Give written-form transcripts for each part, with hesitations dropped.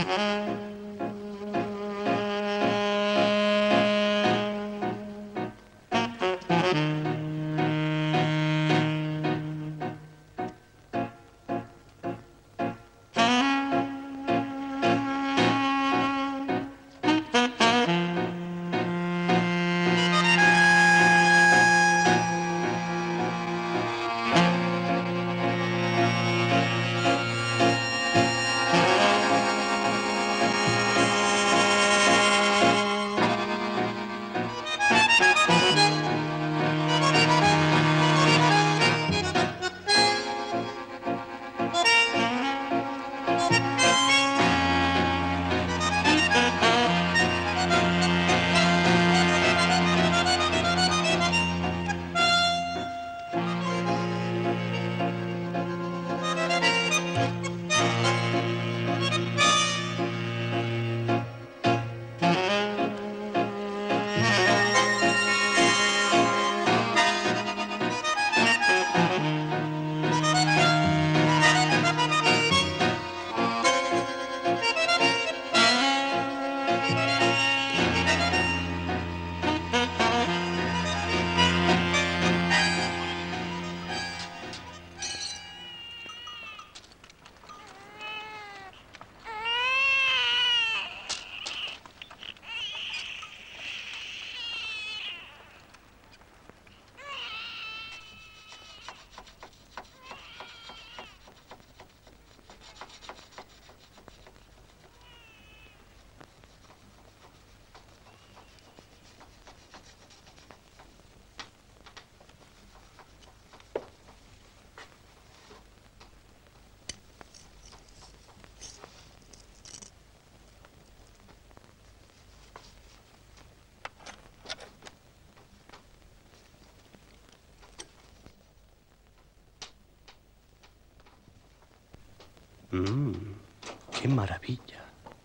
¡Qué maravilla!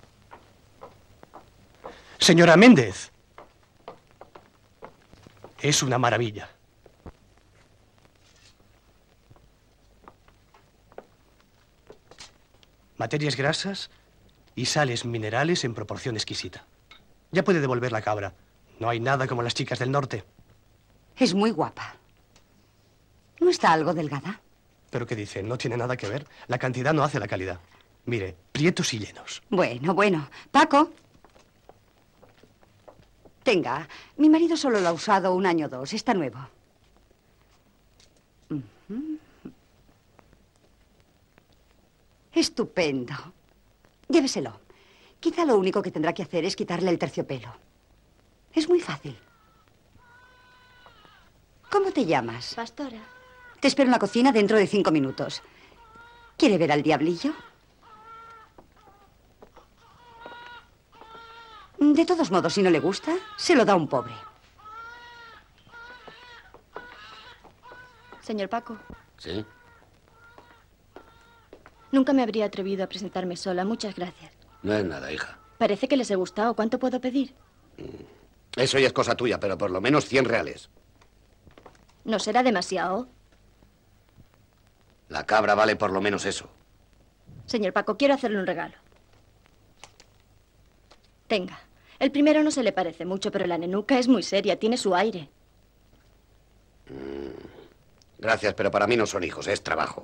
Señora Méndez. Es una maravilla. Materias grasas y sales minerales en proporción exquisita. Ya puede devolver la cabra. No hay nada como las chicas del norte. Es muy guapa. ¿No está algo delgada? ¿Pero qué dice? No tiene nada que ver. La cantidad no hace la calidad. Mire, prietos y llenos. Bueno. Paco. Tenga, mi marido solo lo ha usado 1 año o 2. Está nuevo. Estupendo. Lléveselo. Quizá lo único que tendrá que hacer es quitarle el terciopelo. Es muy fácil. ¿Cómo te llamas? Pastora. Te espero en la cocina dentro de 5 minutos. ¿Quiere ver al diablillo? De todos modos, si no le gusta, se lo da a un pobre. Señor Paco. ¿Sí? Nunca me habría atrevido a presentarme sola. Muchas gracias. No es nada, hija. Parece que les he gustado. ¿Cuánto puedo pedir? Eso ya es cosa tuya, pero por lo menos 100 reales. ¿No será demasiado? La cabra vale por lo menos eso. Señor Paco, quiero hacerle un regalo. Tenga. El primero no se le parece mucho, pero la nenuca es muy seria, tiene su aire. Gracias, pero para mí no son hijos, es trabajo.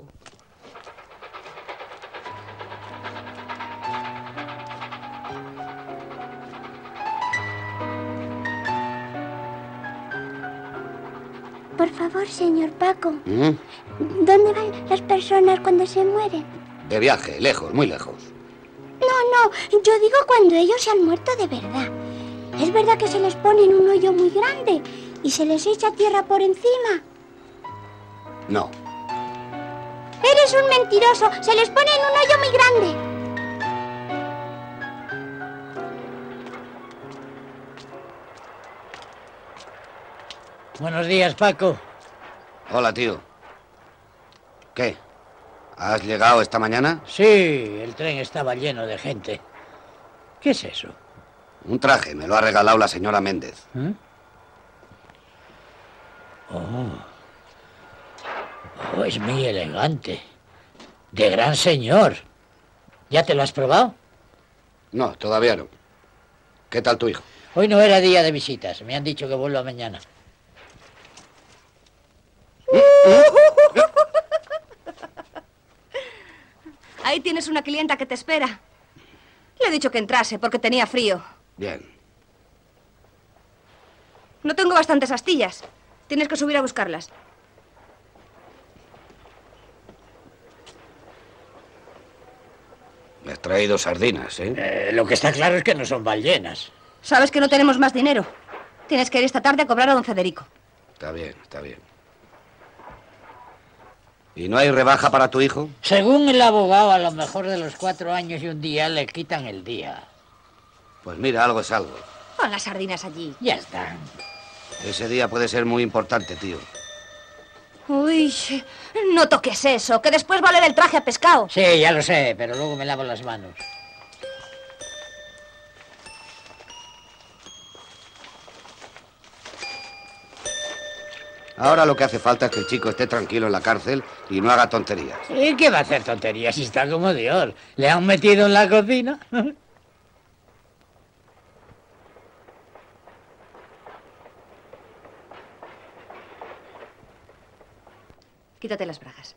Por favor, señor Paco. ¿Dónde van las personas cuando se mueren? De viaje, lejos, muy lejos. No, yo digo cuando ellos se han muerto de verdad. ¿Es verdad que se les pone en un hoyo muy grande y se les echa tierra por encima? No. ¡Eres un mentiroso! ¡Se les pone en un hoyo muy grande! Buenos días, Paco. Hola, tío. ¿Qué? ¿Has llegado esta mañana? Sí, el tren estaba lleno de gente. ¿Qué es eso? Un traje, me lo ha regalado la señora Méndez. ¿Eh? Oh, es muy elegante. De gran señor. ¿Ya te lo has probado? No, todavía no. ¿Qué tal tu hijo? Hoy no era día de visitas. Me han dicho que vuelva mañana. Ahí tienes una clienta que te espera. Le he dicho que entrase porque tenía frío. Bien. No tengo bastantes astillas. Tienes que subir a buscarlas. Me has traído sardinas, ¿eh? Lo que está claro es que no son ballenas. Sabes que no tenemos más dinero. Tienes que ir esta tarde a cobrar a don Federico. Está bien, está bien. ¿Y no hay rebaja para tu hijo? Según el abogado, a lo mejor de los 4 años y un día le quitan el día. Pues mira, algo es algo. Pon las sardinas allí. Ya están. Ese día puede ser muy importante, tío. Uy, no toques eso, que después va a oler el traje a pescado. Sí, ya lo sé, pero luego me lavo las manos. Ahora lo que hace falta es que el chico esté tranquilo en la cárcel y no haga tonterías. ¿Y qué va a hacer tonterías si está como Dios? ¿Le han metido en la cocina? Quítate las bragas.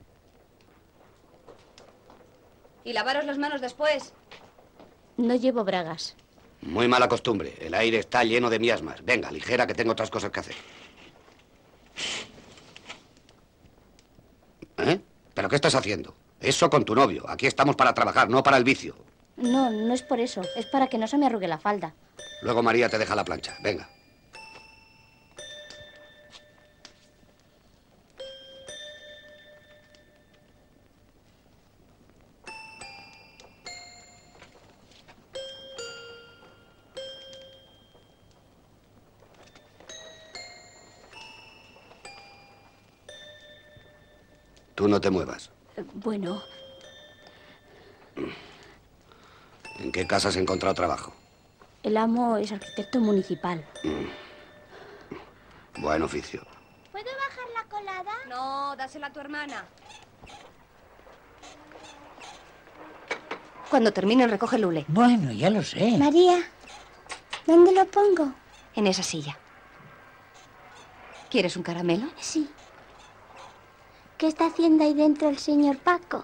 Y lavaros las manos después. No llevo bragas. Muy mala costumbre. El aire está lleno de miasmas. Venga, ligera, que tengo otras cosas que hacer. ¿Eh? ¿Pero qué estás haciendo? Eso con tu novio. Aquí estamos para trabajar, no para el vicio. No, no es por eso. Es para que no se me arrugue la falda. Luego María te deja la plancha. Venga. Tú no te muevas. Bueno, ¿En qué casa has encontrado trabajo? el amo es arquitecto municipal. Buen oficio. ¿Puedo bajar la colada? No, dásela a tu hermana. Cuando terminen, recoge el hule. Bueno, ya lo sé. María, ¿dónde lo pongo? En esa silla. ¿Quieres un caramelo? Sí. ¿Qué está haciendo ahí dentro el señor Paco?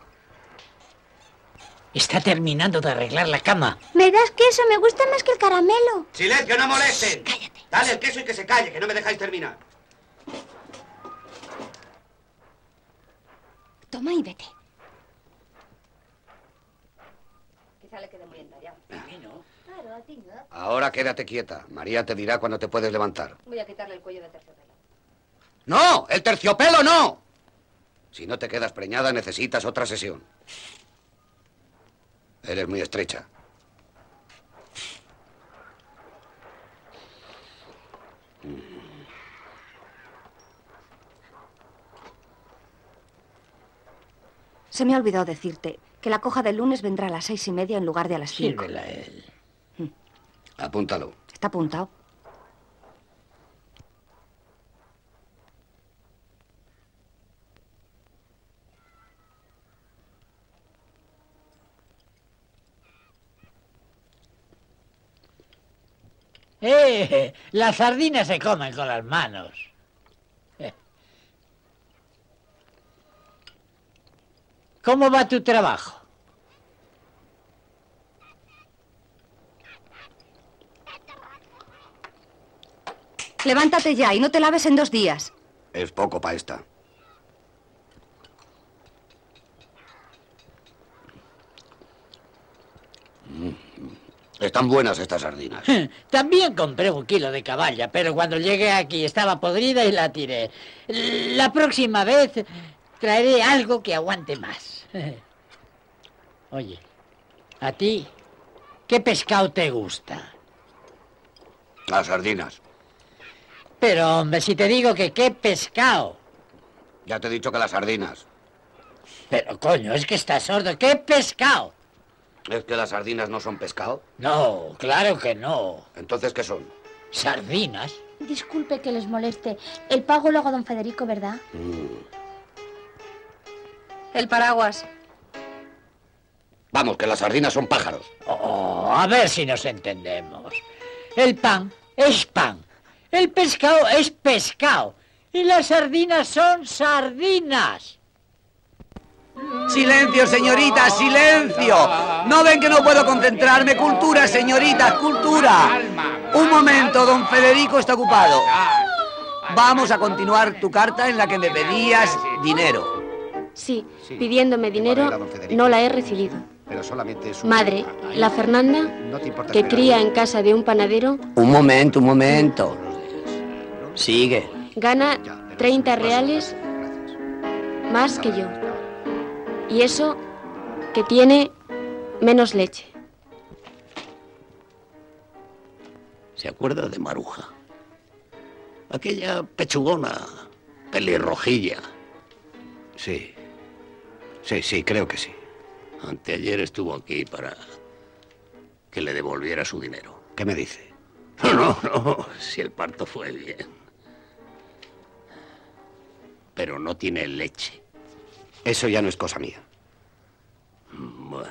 Está terminando de arreglar la cama. ¿Me das queso? Me gusta más que el caramelo. ¡Silencio, no molesten! ¡Cállate! Dale el queso y que se calle, que no me dejáis terminar. Toma y vete. Quizá le quede muy entallado. Claro, a ti no. Ahora quédate quieta. María te dirá cuando te puedes levantar. Voy a quitarle el cuello de terciopelo. ¡No! ¡El terciopelo no! Si no te quedas preñada, necesitas otra sesión. Eres muy estrecha. Se me ha olvidado decirte que la coja del lunes vendrá a las 6:30 en lugar de a las 5. Sírvela a él. Apúntalo. Está apuntado. Las sardinas se comen con las manos. ¿Cómo va tu trabajo? Levántate ya y no te laves en 2 días. Es poco para esta. Están buenas estas sardinas. También compré 1 kilo de caballa, pero cuando llegué aquí estaba podrida y la tiré. La próxima vez traeré algo que aguante más. Oye, ¿a ti qué pescado te gusta? Las sardinas. Pero, hombre, si te digo que qué pescado. Ya te he dicho que las sardinas. Pero, coño, es que estás sordo. ¿Qué pescado? ¿Es que las sardinas no son pescado? No, claro que no. ¿Entonces qué son? ¿Sardinas? Disculpe que les moleste. El pago lo hago don Federico, ¿verdad? El paraguas. Vamos, que las sardinas son pájaros. Oh, a ver si nos entendemos. El pan es pan. El pescado es pescado. Y las sardinas son sardinas. Silencio, señoritas, silencio. ¿No ven que no puedo concentrarme? Cultura, señoritas, cultura. Un momento, don Federico está ocupado. Vamos a continuar tu carta en la que me pedías dinero. Sí, pidiéndome dinero, no la he recibido. Pero solamente es Madre, la Fernanda, No te importa que esperar. cría en casa de un panadero, Un momento, un momento. Sigue. gana 30 reales más que yo. Y eso que tiene menos leche. ¿Se acuerda de Maruja? Aquella pechugona, pelirrojilla. Sí. Sí, creo que sí. Anteayer estuvo aquí para que le devolviera su dinero. ¿Qué me dice? No, si el parto fue bien. Pero no tiene leche. Eso ya no es cosa mía. Bueno.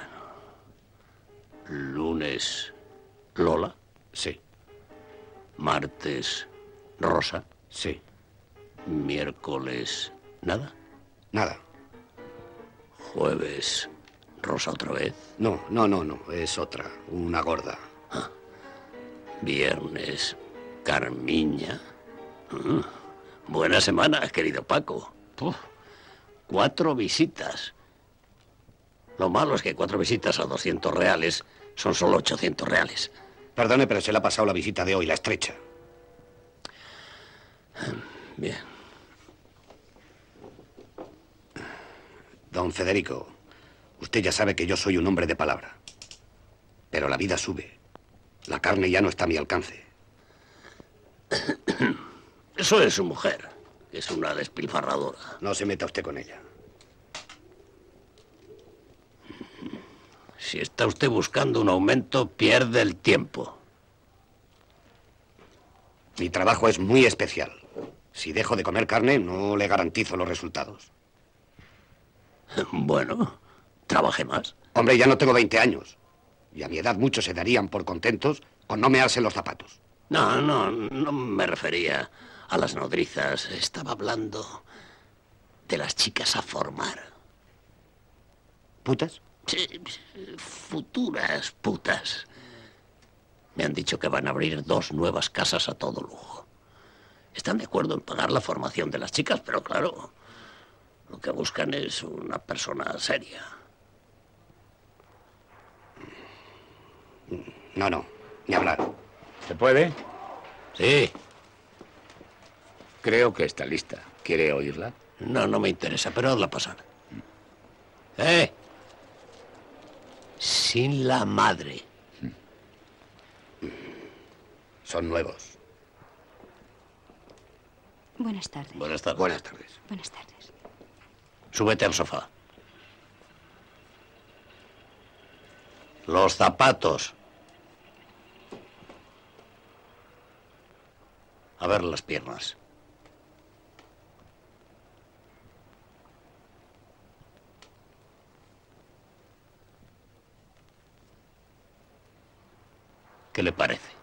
Lunes, Lola. Sí. Martes, Rosa. Sí. Miércoles, nada. Nada. Jueves, Rosa otra vez. No, es otra, una gorda. Viernes, Carmiña. Buena semana, querido Paco. 4 visitas. Lo malo es que 4 visitas a 200 reales son solo 800 reales. Perdone, pero se le ha pasado la visita de hoy, la estrecha. Bien. Don Federico, usted ya sabe que yo soy un hombre de palabra. Pero la vida sube. La carne ya no está a mi alcance. Eso es su mujer, que es una despilfarradora. No se meta usted con ella. Si está usted buscando un aumento, pierde el tiempo. Mi trabajo es muy especial. Si dejo de comer carne, no le garantizo los resultados. Bueno, trabaje más. Hombre, ya no tengo 20 años. Y a mi edad muchos se darían por contentos con no mearse los zapatos. No me refería a las nodrizas. Estaba hablando de las chicas a formar. ¿Putas? Sí, futuras putas. Me han dicho que van a abrir 2 nuevas casas a todo lujo. Están de acuerdo en pagar la formación de las chicas, pero claro, lo que buscan es una persona seria. No, ni hablar. ¿Se puede? Sí. Creo que está lista. ¿Quiere oírla? No me interesa, pero hazla pasar. Sin la madre. Son nuevos. Buenas tardes. Buenas tardes. Buenas tardes. Buenas tardes. Súbete al sofá. Los zapatos. A ver las piernas. ¿Qué le parece?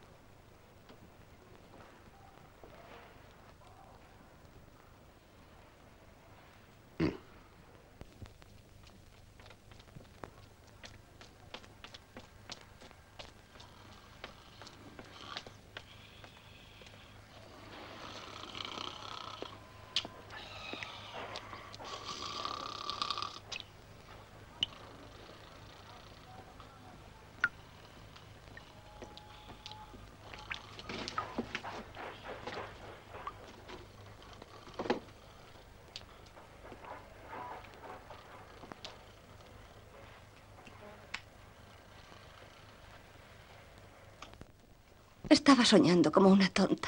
Estaba soñando como una tonta.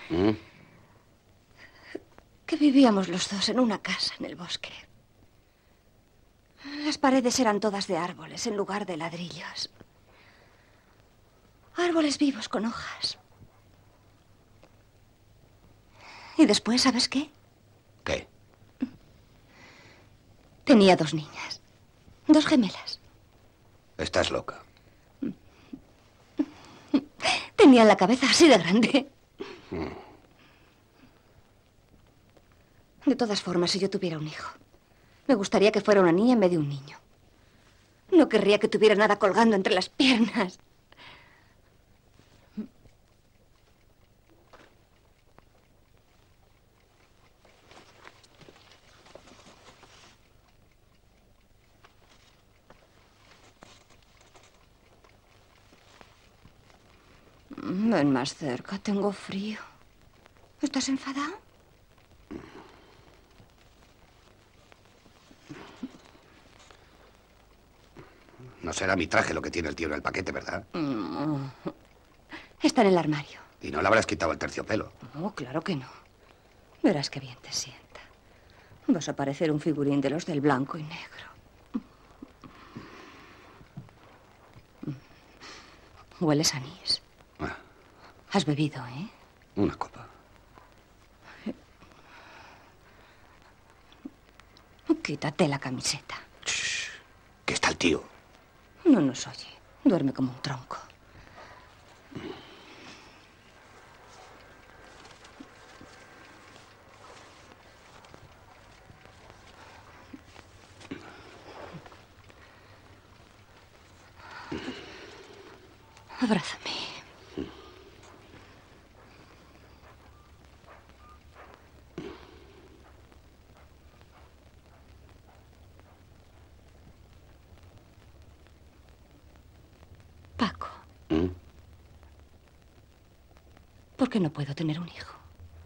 Que vivíamos los dos en una casa en el bosque. Las paredes eran todas de árboles en lugar de ladrillos. Árboles vivos con hojas. Y después, ¿sabes qué? ¿Qué? Tenía 2 niñas. 2 gemelas. Estás loca. Tenía la cabeza así de grande. De todas formas, si yo tuviera un hijo, me gustaría que fuera una niña en vez de un niño. No querría que tuviera nada colgando entre las piernas. Ven más cerca, tengo frío. ¿Estás enfadado? No será mi traje lo que tiene el tío en el paquete, ¿verdad? No. Está en el armario. Y no le habrás quitado el terciopelo. No, claro que no. Verás qué bien te sienta. Vas a parecer un figurín de los del blanco y negro. Hueles a anís. Has bebido, ¿eh? Una copa. Quítate la camiseta. Shh, que está el tío. No nos oye. Duerme como un tronco. Abrázame. Paco. ¿Por qué no puedo tener un hijo?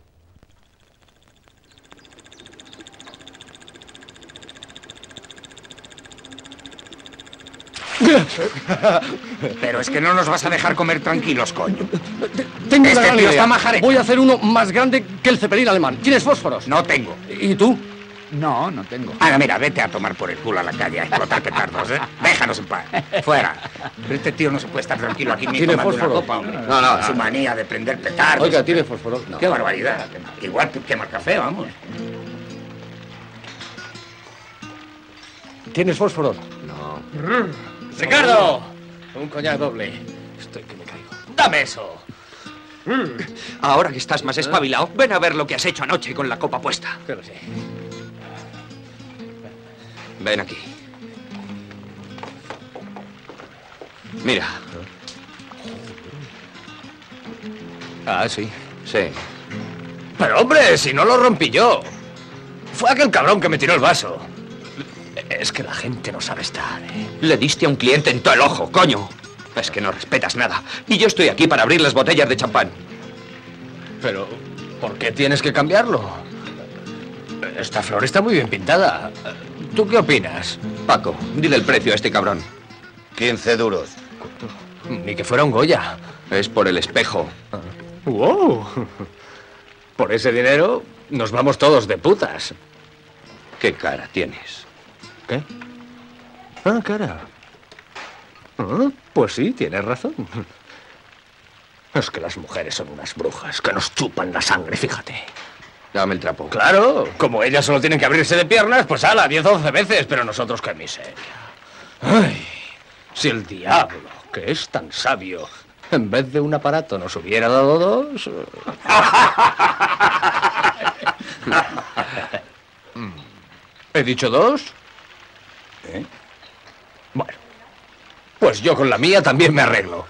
Pero es que no nos vas a dejar comer tranquilos, coño. Tengo una gran tío idea. está majarete. Voy a hacer uno más grande que el Zeppelin alemán. ¿Tienes fósforos? No tengo. ¿Y tú? No, no tengo. Ahora, mira, vete a tomar por el culo a la calle a explotar petardos, ¿eh? Déjanos en paz. Fuera. Pero este tío no se puede estar tranquilo aquí mismo ¿Tiene tomando una fósforo? copa, hombre. No. Su manía de prender petardos. Oiga, ¿tiene fósforos? No. Qué barbaridad. Igual que quema el café, vamos. ¿Tienes fósforos? No. ¡Ricardo! Un coñac doble. Estoy que me caigo. ¡Dame eso! Ahora que estás más espabilado, ven a ver lo que has hecho anoche con la copa puesta. Pero sí. Ven aquí. Mira. Ah, sí. Sí. Pero hombre, si no lo rompí yo. Fue aquel cabrón que me tiró el vaso. Es que la gente no sabe estar, ¿eh? Le diste a un cliente en todo el ojo, coño. Es que no respetas nada. Y yo estoy aquí para abrir las botellas de champán. Pero, ¿por qué tienes que cambiarlo? Esta flor está muy bien pintada. ¿Tú qué opinas? Paco, dile el precio a este cabrón. 15 duros. Ni que fuera un Goya. Es por el espejo. ¡Wow! Por ese dinero nos vamos todos de putas. ¿Qué cara tienes? ¿Qué? Ah, cara. Ah, pues sí, tienes razón. Es que las mujeres son unas brujas que nos chupan la sangre, fíjate. Dame el trapo. Claro, como ellas solo tienen que abrirse de piernas, pues ala, 10 o 11 veces, pero nosotros qué miseria. Ay, si el diablo, que es tan sabio, en vez de un aparato nos hubiera dado dos... ¿He dicho dos? ¿Eh? Bueno, pues yo con la mía también me arreglo.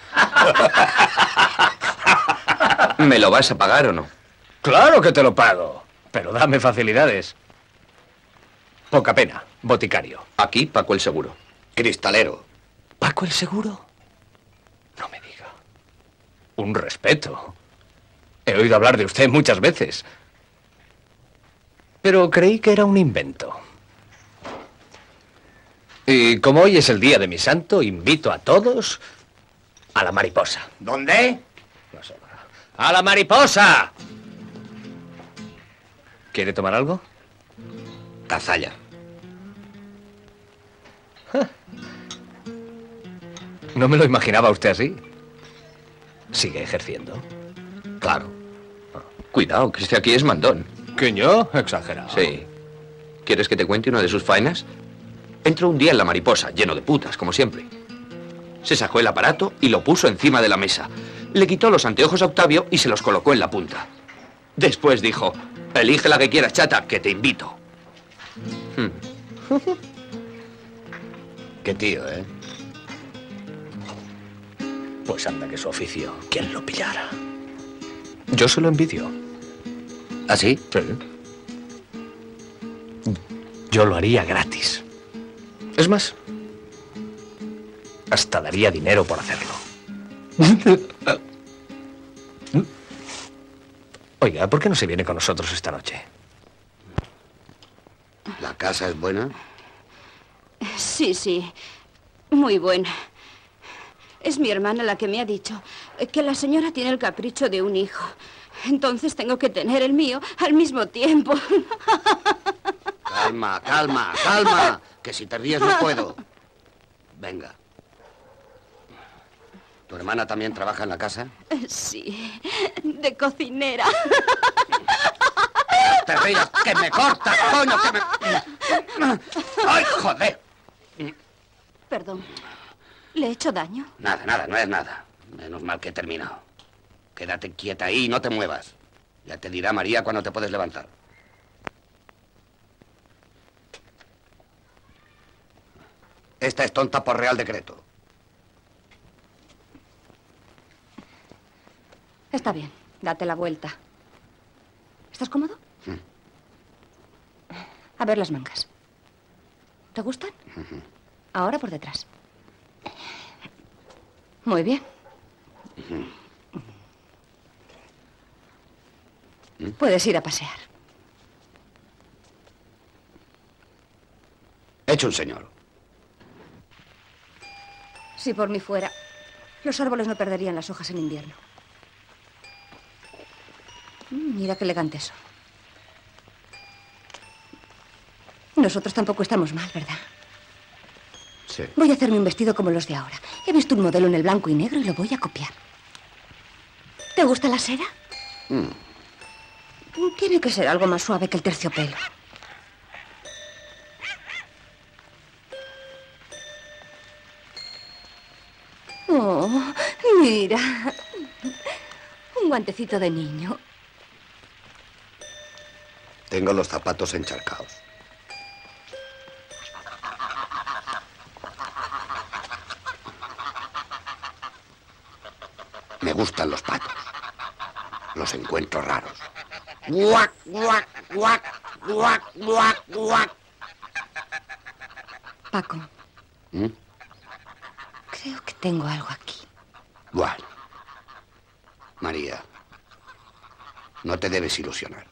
¿Me lo vas a pagar o no? Claro que te lo pago, pero dame facilidades. Poca pena, boticario. Aquí, Paco el Seguro. Cristalero. ¿Paco el Seguro? No me diga. Un respeto. He oído hablar de usted muchas veces. Pero creí que era un invento. Y como hoy es el día de mi santo, invito a todos a la mariposa. ¿Dónde? ¡A la mariposa! ¿Quiere tomar algo? Cazalla. No me lo imaginaba usted así. ¿Sigue ejerciendo? Claro. Cuidado, que este aquí es mandón. ¿Que yo? Exagerado. Sí. ¿Quieres que te cuente una de sus faenas? Entró un día en la mariposa, lleno de putas, como siempre. Se sacó el aparato y lo puso encima de la mesa. Le quitó los anteojos a Octavio y se los colocó en la punta. Después dijo, elige la que quieras, chata, que te invito. Qué tío, ¿eh? Pues anda, que su oficio, ¿quién lo pillara? Yo se lo envidio. ¿Ah, sí? Sí. Yo lo haría gratis. Es más, hasta daría dinero por hacerlo. Oiga, ¿por qué no se viene con nosotros esta noche? ¿La casa es buena? Sí, sí. Muy buena. Es mi hermana la que me ha dicho que la señora tiene el capricho de un hijo. Entonces tengo que tener el mío al mismo tiempo. Calma, calma, calma. Que si te ríes no puedo. Venga. ¿Tu hermana también trabaja en la casa? Sí, de cocinera. Te rías, que me cortas, coño, que me... ¡Ay, joder! Perdón, ¿le he hecho daño? Nada, nada, no es nada. Menos mal que he terminado. Quédate quieta ahí y no te muevas. Ya te dirá María cuando te puedes levantar. Esta es tonta por Real Decreto. Está bien, date la vuelta. ¿Estás cómodo? A ver las mangas. ¿Te gustan? Ahora por detrás. Muy bien. Puedes ir a pasear. Hecho un señor. Si por mí fuera, los árboles no perderían las hojas en invierno. Mira qué elegantes son. Nosotros tampoco estamos mal, ¿verdad? Sí. Voy a hacerme un vestido como los de ahora. He visto un modelo en el blanco y negro y lo voy a copiar. ¿Te gusta la seda? Tiene que ser algo más suave que el terciopelo. Oh, mira. Un guantecito de niño. Tengo los zapatos encharcados. Me gustan los patos. Los encuentro raros. ¡Guac, guac, guac, guac, guac, guac! Paco. Creo que tengo algo aquí. Bueno. María, no te debes ilusionar.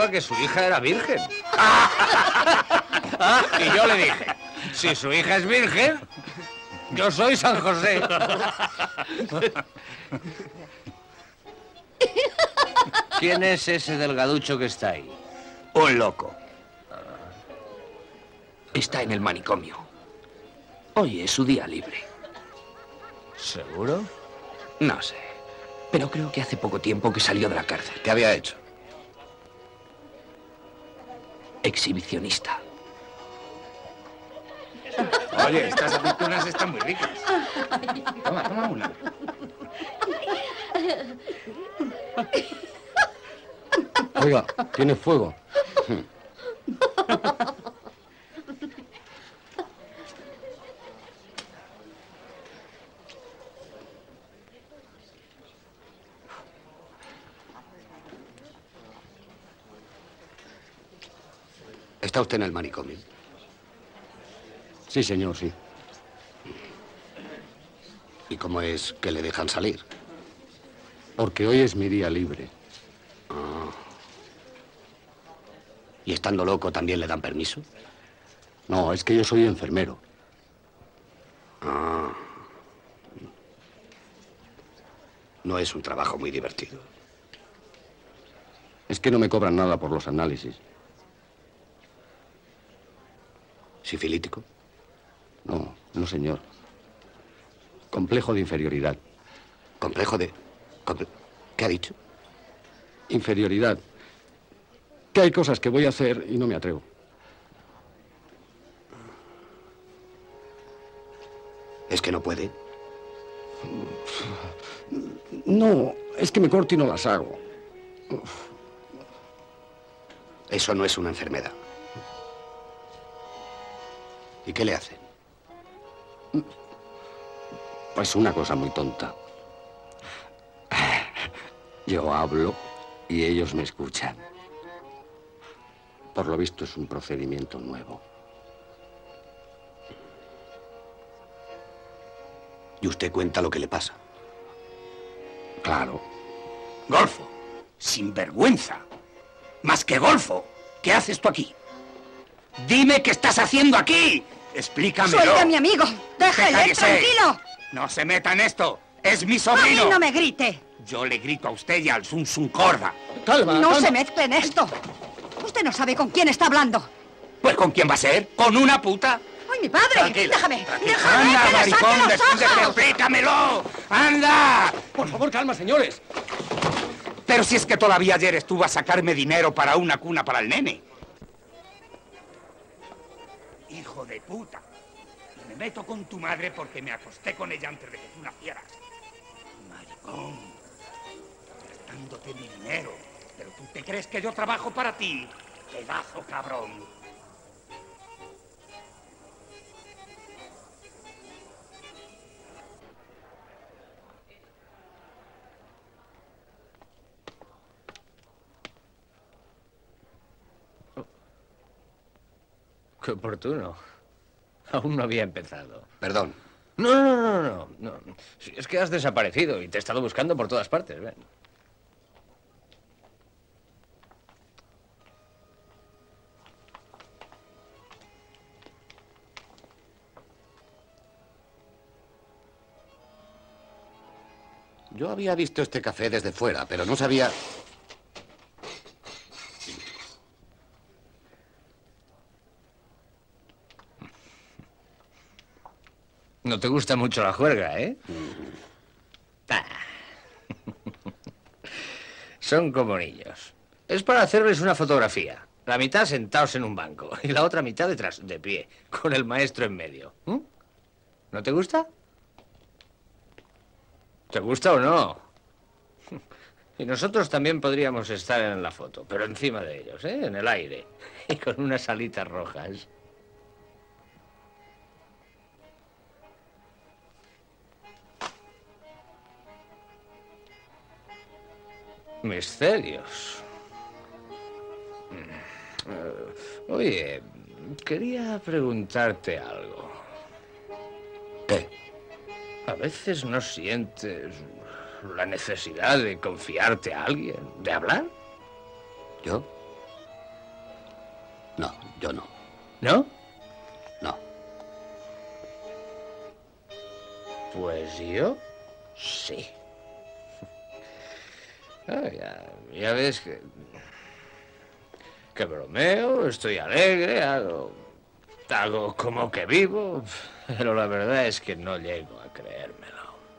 pensaba que su hija era virgen. Y yo le dije, si su hija es virgen, yo soy San José. ¿Quién es ese delgaducho que está ahí? Un loco. Está en el manicomio. Hoy es su día libre. ¿Seguro? No sé. Pero creo que hace poco tiempo que salió de la cárcel. ¿Qué había hecho? Exhibicionista. Oye, estas aceitunas están muy ricas. Toma, toma una. Oiga, ¿tiene fuego? ¿Está usted en el manicomio? Sí, señor, sí. ¿Y cómo es que le dejan salir? Porque hoy es mi día libre. Ah. ¿Y estando loco también le dan permiso? No, es que yo soy enfermero. Ah. No es un trabajo muy divertido. Es que no me cobran nada por los análisis. ¿Sifilítico? No, no, señor. Complejo de inferioridad. ¿Complejo de...? ¿Qué ha dicho? Inferioridad. Que hay cosas que voy a hacer y no me atrevo. ¿Es que no puede? No, es que me corto y no las hago. Eso no es una enfermedad. ¿Y qué le hacen? Pues una cosa muy tonta. Yo hablo y ellos me escuchan. Por lo visto es un procedimiento nuevo. ¿Y usted cuenta lo que le pasa? Claro. Golfo, sinvergüenza. Más que Golfo, ¿qué haces tú aquí? Dime qué estás haciendo aquí. Explícamelo. ¡Suelta a mi amigo! ¡Déjele, ¡Cállese! tranquilo! No se meta en esto. Es mi ¡A sobrino. mí no me grite! Yo le grito a usted y al Sun Sun Corda. Calma, ¡No calma. se mezcle en esto! Usted no sabe con quién está hablando. Pues ¿con quién va a ser? ¿Con una puta? ¡Ay, mi padre! Tranquila, ¡Déjame! tranquila. ¡Déjame ¡Anda, que le saque maricón! los ¡Descúndete! ojos! ¡Explícamelo! ¡Anda! Por favor, calma, señores. Pero si es que todavía ayer estuvo a sacarme dinero para una cuna para el nene. Hijo de puta. Y me meto con tu madre porque me acosté con ella antes de que tú nacieras. Maricón. Gastándote mi dinero. Pero tú te crees que yo trabajo para ti. Pedazo cabrón. Qué oportuno. Aún no había empezado. Perdón. No. Si es que has desaparecido y te he estado buscando por todas partes, ven. Yo había visto este café desde fuera, pero no sabía... No te gusta mucho la juerga, ¿eh? Ah. Son como niños. Es para hacerles una fotografía. La mitad sentados en un banco y la otra mitad detrás, de pie, con el maestro en medio. ¿No te gusta? ¿Te gusta o no? Y nosotros también podríamos estar en la foto, pero encima de ellos, ¿eh? En el aire. Y con unas alitas rojas. Misterios. Oye, quería preguntarte algo. ¿Qué? ¿A veces no sientes la necesidad de confiarte a alguien, de hablar? ¿Yo? Yo no. ¿No? No. Pues yo sí. Ya ves que bromeo, estoy alegre, hago como que vivo, pero la verdad es que no llego a creérmelo.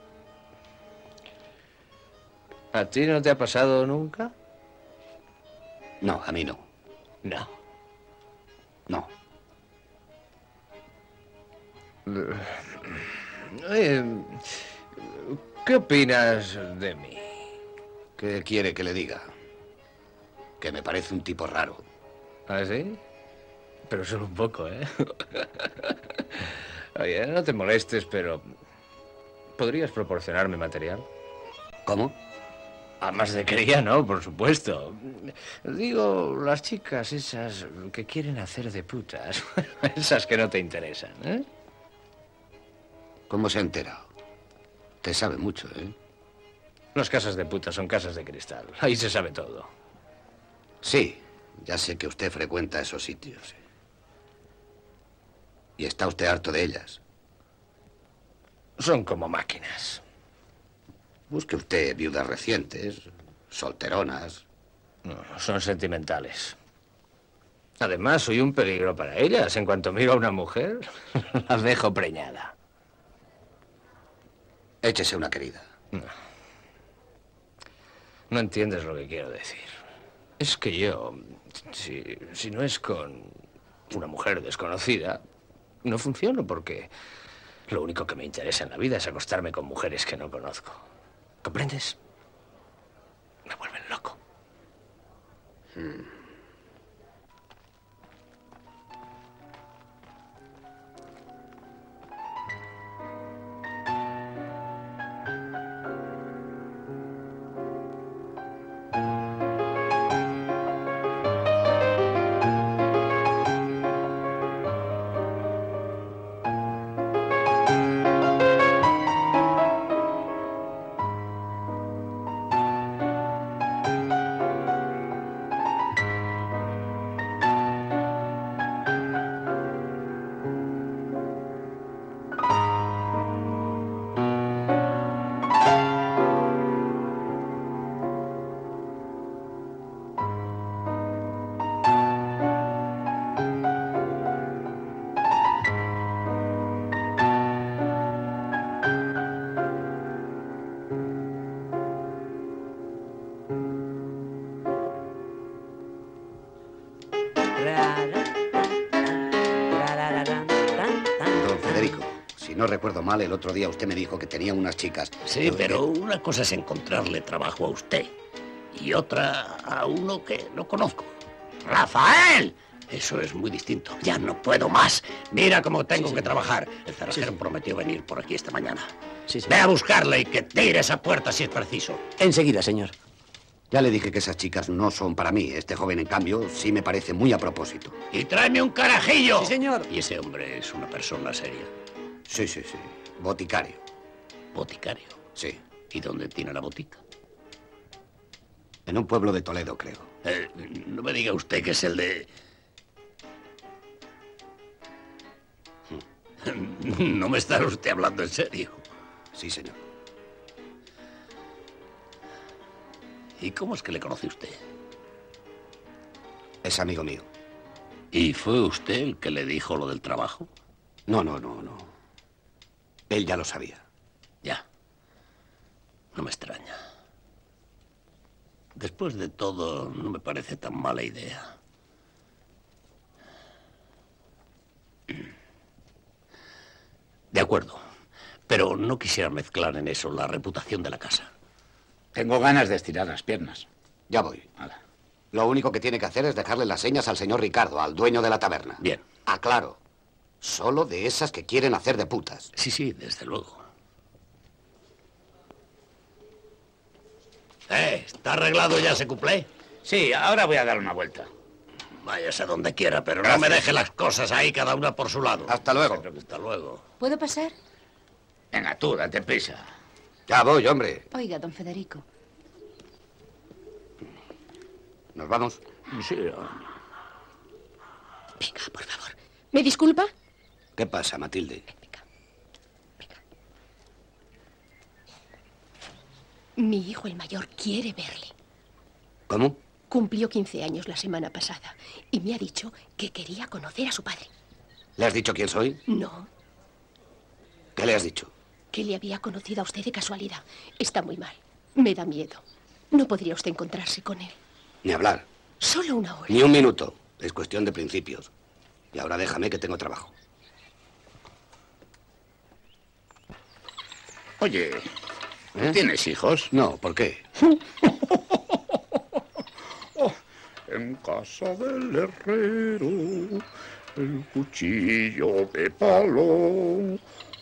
¿A ti no te ha pasado nunca? No, a mí no. No. No. ¿Qué opinas de mí? ¿Qué quiere que le diga? Que me parece un tipo raro. ¿Ah, sí? Pero solo un poco, ¿eh? Oye, no te molestes, pero... ¿podrías proporcionarme material? ¿Cómo? A más de quería, no, por supuesto. Digo, las chicas esas que quieren hacer de putas. Esas que no te interesan, ¿eh? ¿Cómo se ha enterado? Te sabe mucho, ¿eh? Las casas de putas son casas de cristal. Ahí se sabe todo. Sí, ya sé que usted frecuenta esos sitios. ¿Y está usted harto de ellas? Son como máquinas. Busque usted viudas recientes, solteronas. No, son sentimentales. Además, soy un peligro para ellas. En cuanto miro a una mujer, las dejo preñada. Échese una querida. No entiendes lo que quiero decir. Es que yo, si no es con una mujer desconocida, no funciono porque lo único que me interesa en la vida es acostarme con mujeres que no conozco. ¿Comprendes? Me vuelven loco. Don Federico, si no recuerdo mal, el otro día usted me dijo que tenía unas chicas. Sí, pero una cosa es encontrarle trabajo a usted y otra a uno que no conozco. ¡Rafael! Eso es muy distinto. Ya no puedo más. Mira cómo tengo que trabajar. El cerrajero prometió venir por aquí esta mañana. Ve a buscarle y que tire esa puerta si es preciso. Enseguida, señor. Ya le dije que esas chicas no son para mí. Este joven, en cambio, sí me parece muy a propósito. ¡Y tráeme un carajillo! Sí, señor. Y ese hombre es una persona seria. Sí, sí, sí. Boticario. ¿Boticario? Sí. ¿Y dónde tiene la botica? En un pueblo de Toledo, creo. No me diga usted que es el de... ¿No me está usted hablando en serio? Sí, señor. ¿Y cómo es que le conoce usted? Es amigo mío. ¿Y fue usted el que le dijo lo del trabajo? No. Él ya lo sabía. Ya. No me extraña. Después de todo, no me parece tan mala idea. De acuerdo. Pero no quisiera mezclar en eso la reputación de la casa. Tengo ganas de estirar las piernas. Ya voy. Hala. Lo único que tiene que hacer es dejarle las señas al señor Ricardo, al dueño de la taberna. Bien. Aclaro. Solo de esas que quieren hacer de putas. Sí, desde luego. ¿Está arreglado ya ese cuplé? Sí, ahora voy a dar una vuelta. Váyase donde quiera, pero no me deje las cosas ahí, cada una por su lado. Hasta luego. Hasta luego. ¿Puedo pasar? Venga, tú, date prisa. Ya voy, hombre. Oiga, don Federico. ¿Nos vamos? Sí. Venga, por favor. ¿Me disculpa? ¿Qué pasa, Matilde? Mi hijo el mayor quiere verle. ¿Cómo? Cumplió 15 años la semana pasada y me ha dicho que quería conocer a su padre. ¿Le has dicho quién soy? No, ¿Qué le has dicho? que le había conocido a usted de casualidad. Está muy mal. Me da miedo. No podría usted encontrarse con él. Ni hablar. Solo una hora. Ni un minuto. Es cuestión de principios. Y ahora déjame que tengo trabajo. Oye, ¿tienes hijos? No, ¿por qué? En casa del herrero, el cuchillo de palo.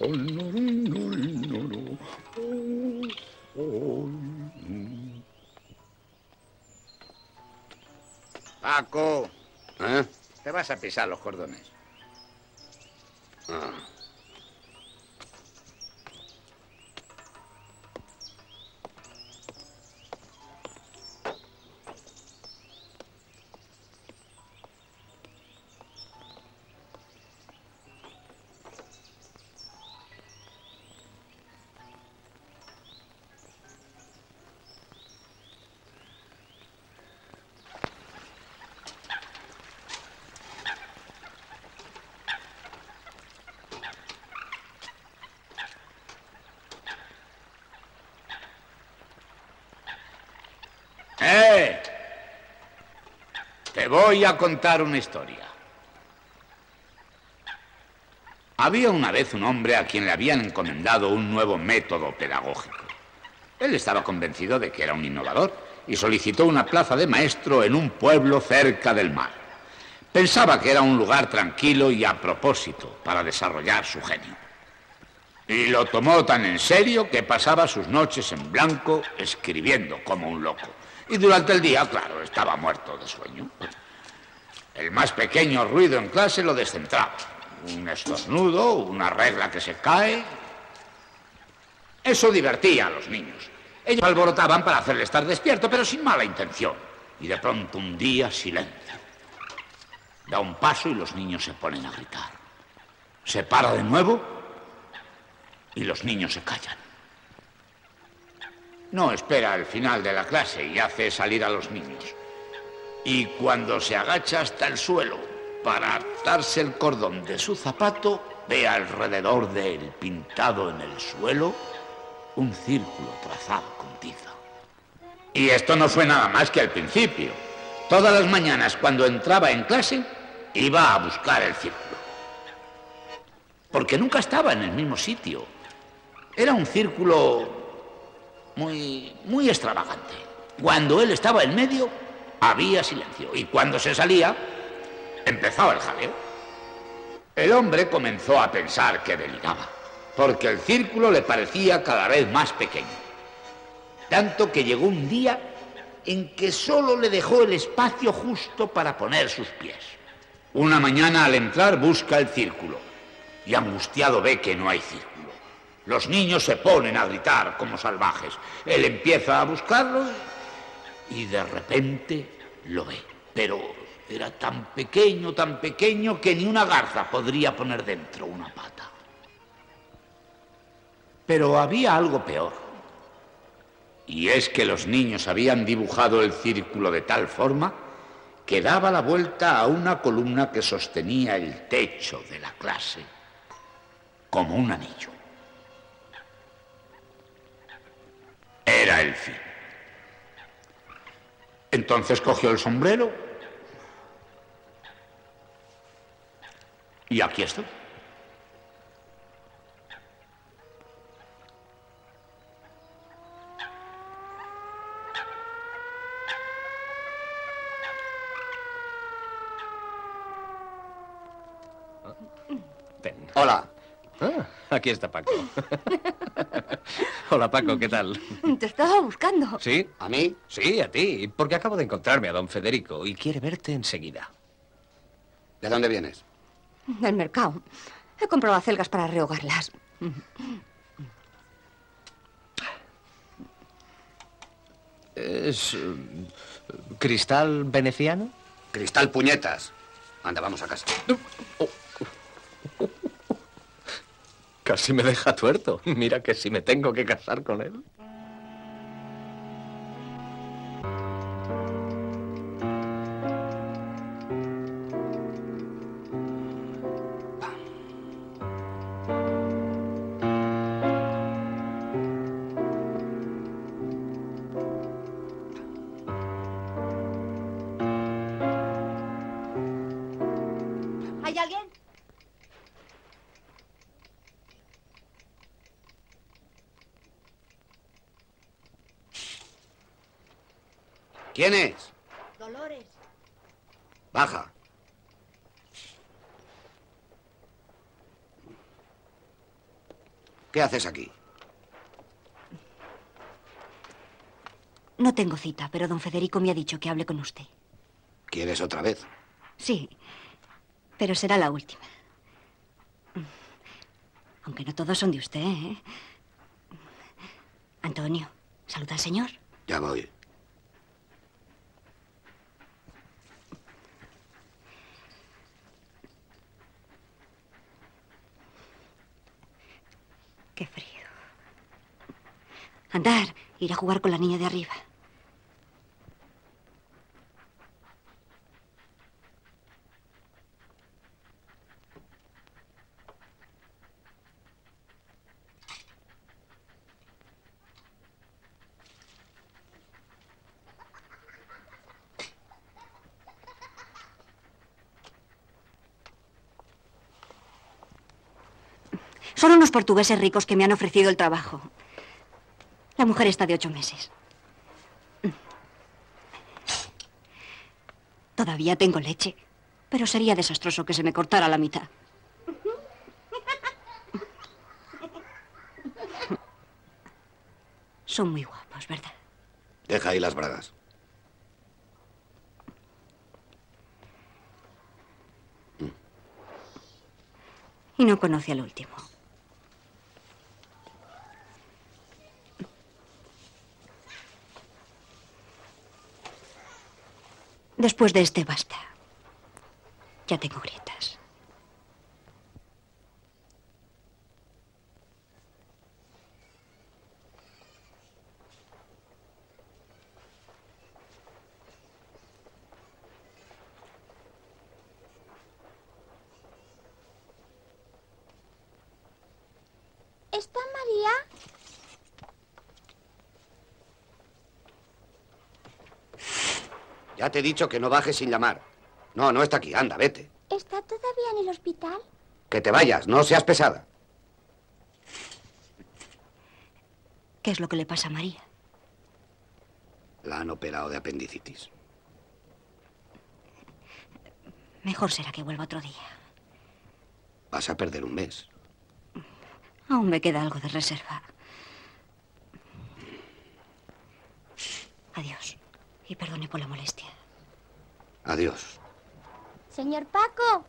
Paco, te vas a pisar los cordones. Te voy a contar una historia. Había una vez un hombre a quien le habían encomendado un nuevo método pedagógico. Él estaba convencido de que era un innovador y solicitó una plaza de maestro en un pueblo cerca del mar. Pensaba que era un lugar tranquilo y a propósito para desarrollar su genio. Y lo tomó tan en serio que pasaba sus noches en blanco escribiendo como un loco. Y durante el día, claro, estaba muerto de sueño. El más pequeño ruido en clase lo descentraba. Un estornudo, una regla que se cae. Eso divertía a los niños. Ellos alborotaban para hacerle estar despierto, pero sin mala intención. Y de pronto un día, silencio. Da un paso y los niños se ponen a gritar. Se para de nuevo y los niños se callan. No espera el final de la clase y hace salir a los niños. Y cuando se agacha hasta el suelo para atarse el cordón de su zapato, ve alrededor de él, pintado en el suelo, un círculo trazado con tiza. Y esto no fue nada más que al principio. Todas las mañanas, cuando entraba en clase, iba a buscar el círculo. Porque nunca estaba en el mismo sitio. Era un círculo muy extravagante. Cuando él estaba en medio, había silencio. Y cuando se salía, empezaba el jaleo. El hombre comenzó a pensar que deliraba, porque el círculo le parecía cada vez más pequeño. Tanto que llegó un día en que solo le dejó el espacio justo para poner sus pies. Una mañana al entrar busca el círculo y angustiado ve que no hay círculo. Los niños se ponen a gritar como salvajes. Él empieza a buscarlo y de repente lo ve. Pero era tan pequeño que ni una garza podría poner dentro una pata. Pero había algo peor. Y es que los niños habían dibujado el círculo de tal forma que daba la vuelta a una columna que sostenía el techo de la clase, como un anillo. Era el fin. Entonces cogió el sombrero y aquí estoy. Ven. Hola. Ah, aquí está Paco. Hola, Paco, ¿qué tal? Te estaba buscando. ¿Sí? ¿A mí? Sí, a ti, porque acabo de encontrarme a don Federico y quiere verte enseguida. ¿De dónde vienes? Del mercado. He comprado acelgas para rehogarlas. ¿Es cristal veneciano? Cristal puñetas. Anda, vamos a casa. Casi me deja tuerto. Mira que si me tengo que casar con él. ¿Hay alguien? ¿Quién es? Dolores. Baja. ¿Qué haces aquí? No tengo cita, pero don Federico me ha dicho que hable con usted. ¿Quieres otra vez? Sí, pero será la última. Aunque no todos son de usted, ¿eh? Antonio, saluda al señor. Ya voy. Qué frío. Andar, ir a jugar con la niña de arriba. Son unos portugueses ricos que me han ofrecido el trabajo. La mujer está de 8 meses. Todavía tengo leche, pero sería desastroso que se me cortara la mitad. Son muy guapos, ¿verdad? Deja ahí las bragas. Y no conoce al último. Después de este basta. Ya tengo grietas. ¿Está María? Ya te he dicho que no bajes sin llamar. No, no está aquí. Anda, vete. ¿Está todavía en el hospital? Que te vayas, no seas pesada. ¿Qué es lo que le pasa a María? La han operado de apendicitis. Mejor será que vuelva otro día. Vas a perder un mes. Aún me queda algo de reserva. Adiós. Y perdone por la molestia. Adiós. Señor Paco.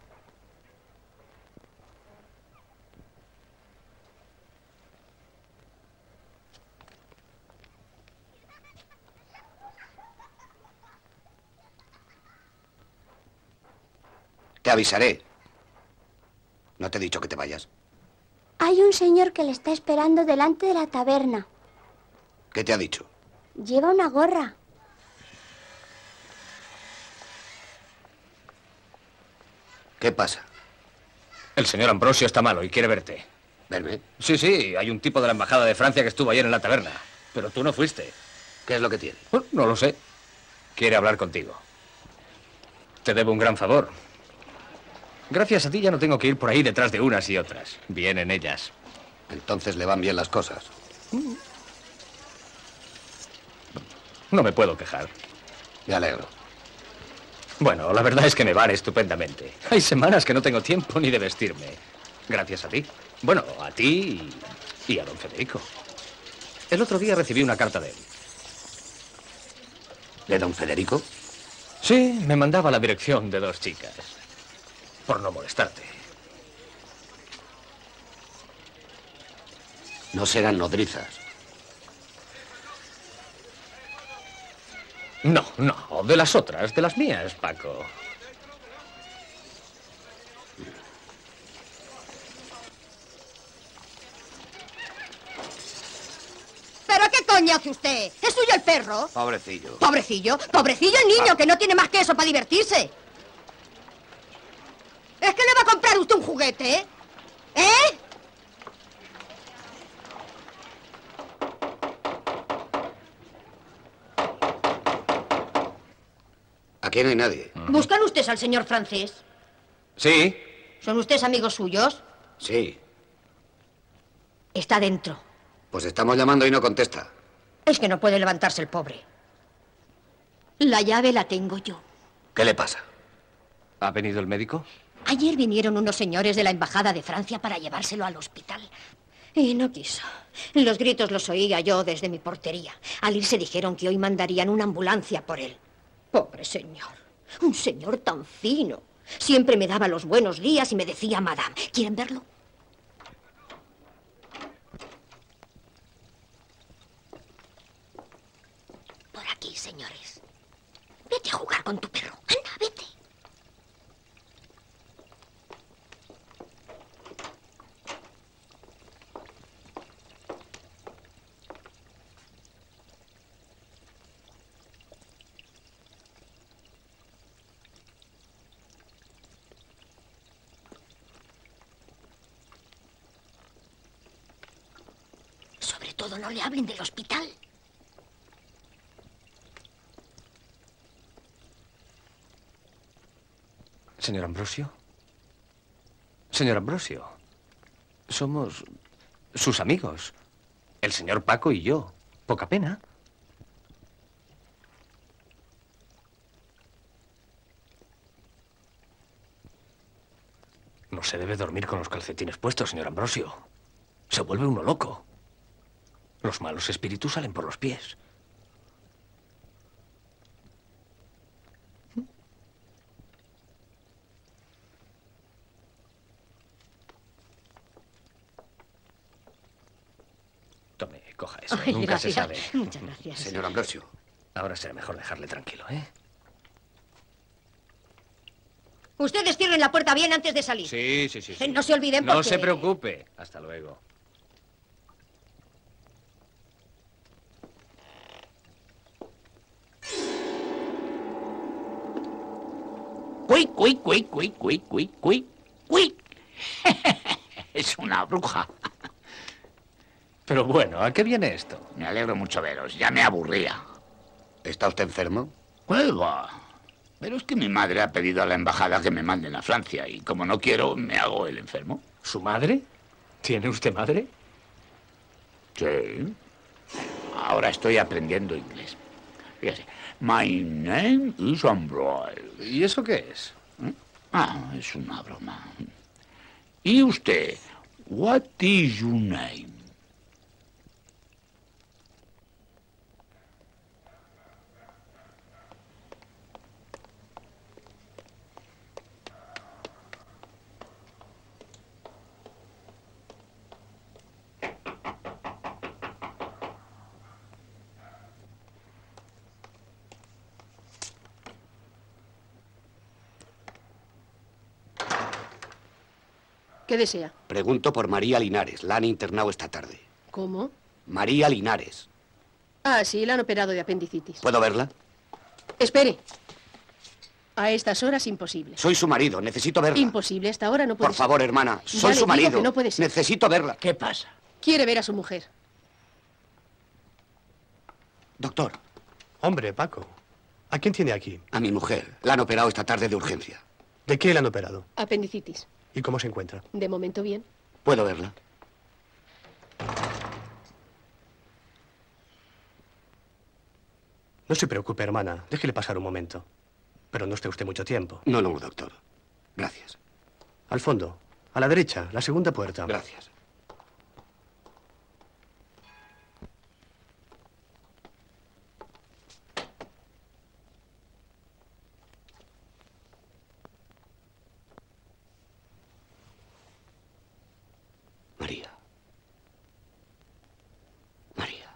Te avisaré. No te he dicho que te vayas. Hay un señor que le está esperando delante de la taberna. ¿Qué te ha dicho? Lleva una gorra. ¿Qué pasa? El señor Ambrosio está malo y quiere verte. ¿Verme? Sí, sí, hay un tipo de la Embajada de Francia que estuvo ayer en la taberna. Pero tú no fuiste. ¿Qué es lo que tiene? No lo sé. Quiere hablar contigo. Te debo un gran favor. Gracias a ti ya no tengo que ir por ahí detrás de unas y otras. Vienen ellas. Entonces le van bien las cosas. No me puedo quejar. Me alegro. Bueno, la verdad es que me van estupendamente. Hay semanas que no tengo tiempo ni de vestirme. Gracias a ti. Bueno, a ti y a don Federico. El otro día recibí una carta de él. ¿De don Federico? Sí, me mandaba la dirección de 2 chicas. Por no molestarte. No serán nodrizas. No, no, de las otras, de las mías, Paco. coño hace usted? ¿Es suyo el perro? Pobrecillo. Pobrecillo. Pobrecillo el niño, que no tiene más que eso para divertirse. ¿Es que le va a comprar usted un juguete? ¿Eh? Aquí no hay nadie. ¿Buscan ustedes al señor francés? Sí, ¿Son ustedes amigos suyos? sí. Está dentro. Pues estamos llamando y no contesta. Es que no puede levantarse el pobre. La llave la tengo yo. ¿Qué le pasa? ¿Ha venido el médico? Ayer vinieron unos señores de la Embajada de Francia para llevárselo al hospital. Y no quiso. Los gritos los oía yo desde mi portería. Al irse dijeron que hoy mandarían una ambulancia por él. Pobre señor. Un señor tan fino. Siempre me daba los buenos días y me decía, madame, ¿quieren verlo? Por aquí, señores. Vete a jugar con tu perro. Anda, vete. Sobre todo no le hablen del hospital. Señor Ambrosio. Señor Ambrosio. Somos sus amigos. El señor Paco y yo. Poca pena. No se debe dormir con los calcetines puestos, señor Ambrosio. Se vuelve uno loco. Los malos espíritus salen por los pies. Tome, coja eso. Ay, Nunca gracias. se sabe. Muchas gracias. Señor Ambrosio. Ahora será mejor dejarle tranquilo, ¿eh? Ustedes cierren la puerta bien antes de salir. Sí, sí, sí. No se olviden No porque... se preocupe. Hasta luego. Cuic, cuic, cuic, cuic, cuic, cuic, cuic, cuic. Es una bruja. Pero bueno, ¿a qué viene esto? Me alegro mucho veros. Ya me aburría. ¿Está usted enfermo? Oiga, pero es que mi madre ha pedido a la embajada que me manden a Francia y como no quiero, me hago el enfermo. ¿Su madre? ¿Tiene usted madre? Sí. Ahora estoy aprendiendo inglés. Fíjese. My name is Ambrose. ¿Y eso qué es? Ah, es una broma. ¿Y usted? What is your name? ¿Qué desea? Pregunto por María Linares. La han internado esta tarde. ¿Cómo? María Linares. Ah, sí, la han operado de apendicitis. ¿Puedo verla? Espere. A estas horas, imposible. Soy su marido. Necesito verla. Imposible, esta hora no puede Por favor, hermana. Ya Soy le su digo marido. que no puede ser. Necesito verla. ¿Qué pasa? Quiere ver a su mujer. Doctor. Hombre, Paco. ¿A quién tiene aquí? A mi mujer. La han operado esta tarde de urgencia. ¿De qué la han operado? Apendicitis. ¿Y cómo se encuentra? De momento bien. ¿Puedo verla? No se preocupe, hermana. Déjele pasar un momento. Pero no esté usted mucho tiempo. No, no, doctor. Gracias. Al fondo. A la derecha, la segunda puerta. Gracias. María. María.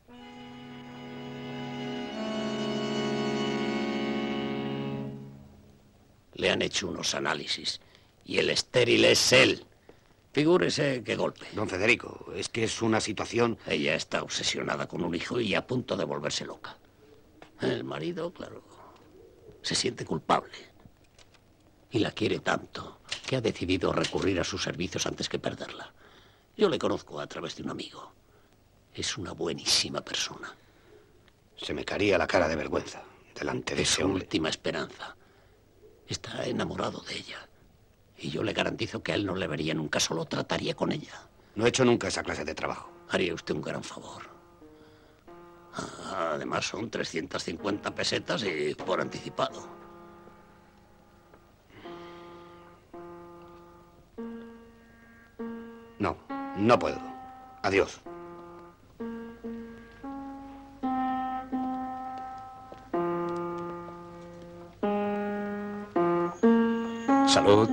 Le han hecho unos análisis y el estéril es él. Figúrese qué golpe. Don Federico, es que es una situación... Ella está obsesionada con un hijo y a punto de volverse loca. El marido, claro, se siente culpable. Y la quiere tanto que ha decidido recurrir a sus servicios antes que perderla. Yo le conozco a través de un amigo. Es una buenísima persona. Se me caería la cara de vergüenza delante de ese hombre. Es su última esperanza. Está enamorado de ella. Y yo le garantizo que a él no le vería nunca, solo trataría con ella. No he hecho nunca esa clase de trabajo. Haría usted un gran favor. Además son 350 pesetas y por anticipado. No, no puedo. Adiós. Salud.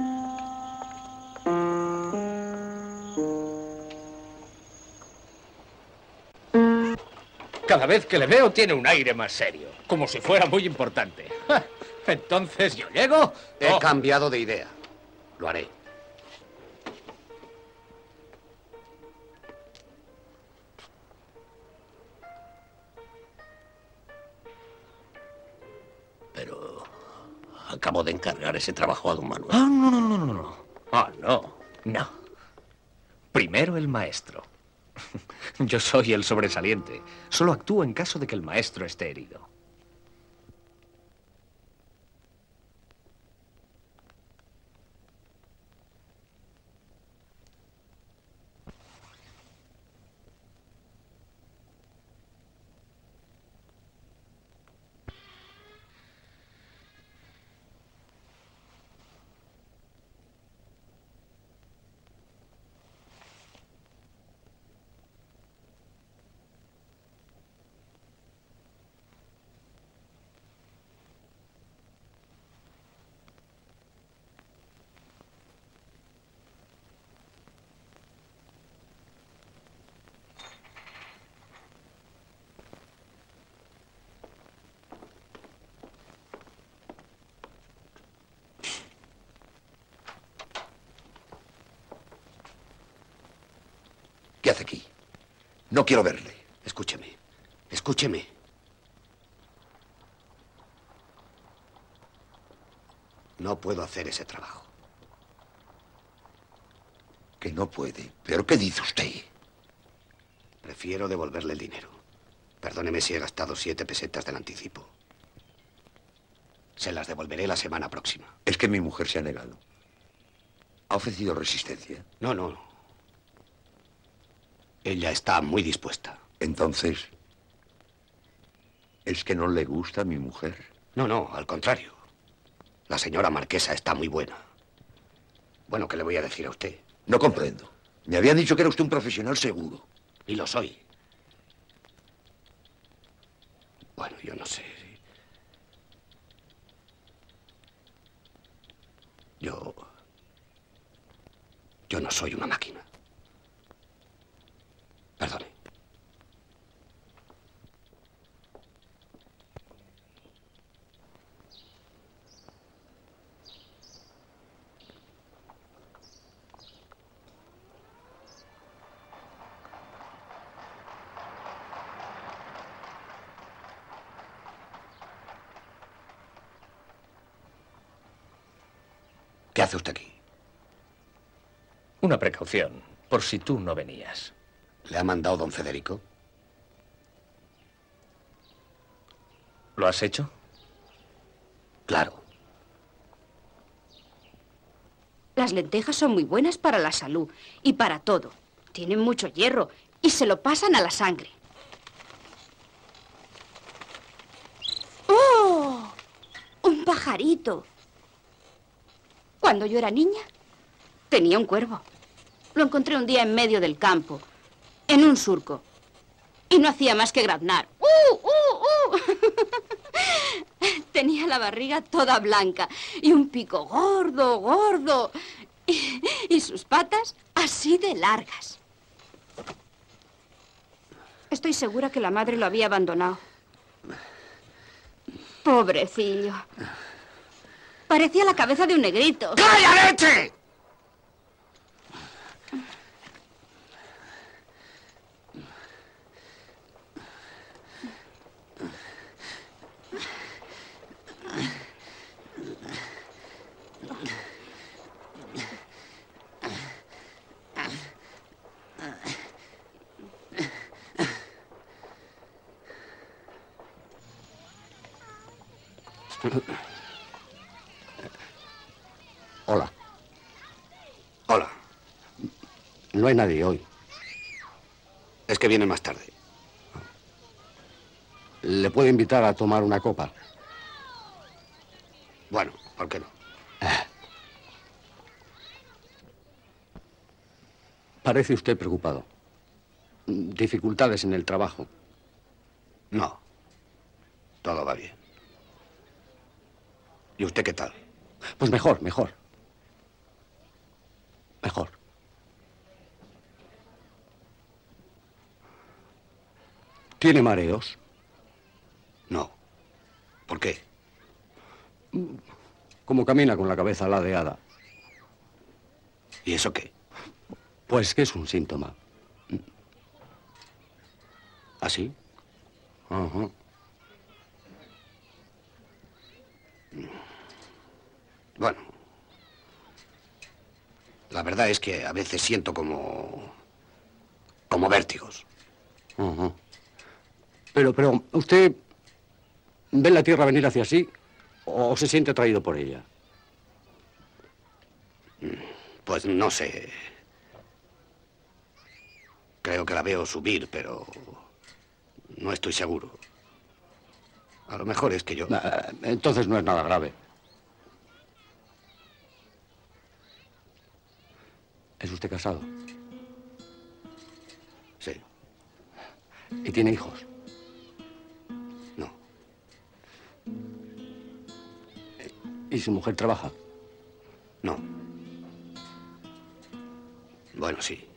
Cada vez que le veo tiene un aire más serio, como si fuera muy importante. Entonces yo llego... He cambiado de idea. Lo haré. Pero acabo de encargar ese trabajo a don Manuel. Ah, no. Ah, no. Primero el maestro. Yo soy el sobresaliente. Solo actúo en caso de que el maestro esté herido. ¿Qué hace aquí? No quiero verle. Escúcheme. Escúcheme. No puedo hacer ese trabajo. Que no puede. ¿Pero qué dice usted? Prefiero devolverle el dinero. Perdóneme si he gastado 7 pesetas del anticipo. Se las devolveré la semana próxima. Es que mi mujer se ha negado. ¿Ha ofrecido resistencia? No. Ella está muy dispuesta. Entonces, ¿es que no le gusta a mi mujer? No, al contrario. La señora marquesa está muy buena. Bueno, ¿qué le voy a decir a usted? No comprendo. Me habían dicho que era usted un profesional seguro. Y lo soy. Bueno, yo no sé. Yo no soy una máquina. Perdone. ¿Qué hace usted aquí? Una precaución, por si tú no venías. ¿Le ha mandado don Federico? ¿Lo has hecho? Claro. Las lentejas son muy buenas para la salud y para todo. Tienen mucho hierro y se lo pasan a la sangre. ¡Oh! Un pajarito. Cuando yo era niña, tenía un cuervo. Lo encontré un día en medio del campo, en un surco. Y no hacía más que graznar. Tenía la barriga toda blanca y un pico gordo. Y sus patas así de largas. estoy segura que la madre lo había abandonado. Pobrecillo. Parecía la cabeza de un negrito. ¡Calla, leche! Hola. Hola. No hay nadie hoy. Es que viene más tarde. ¿Le puedo invitar a tomar una copa? Bueno, ¿por qué no? Parece usted preocupado. ¿Dificultades en el trabajo? No. Todo va bien. ¿Y usted qué tal? Pues mejor, mejor. Mejor. ¿Tiene mareos? No. ¿Por qué? Como camina con la cabeza ladeada. ¿Y eso qué? Pues que es un síntoma. ¿Así? Ajá. Bueno, la verdad es que a veces siento como vértigos. Ajá. Pero, ¿usted ve la Tierra venir hacia sí o se siente atraído por ella? Pues no sé. Creo que la veo subir, pero no estoy seguro. A lo mejor es que yo... Entonces no es nada grave. ¿Es usted casado? Sí. ¿Y tiene hijos? No. ¿Y su mujer trabaja? No. Bueno, sí.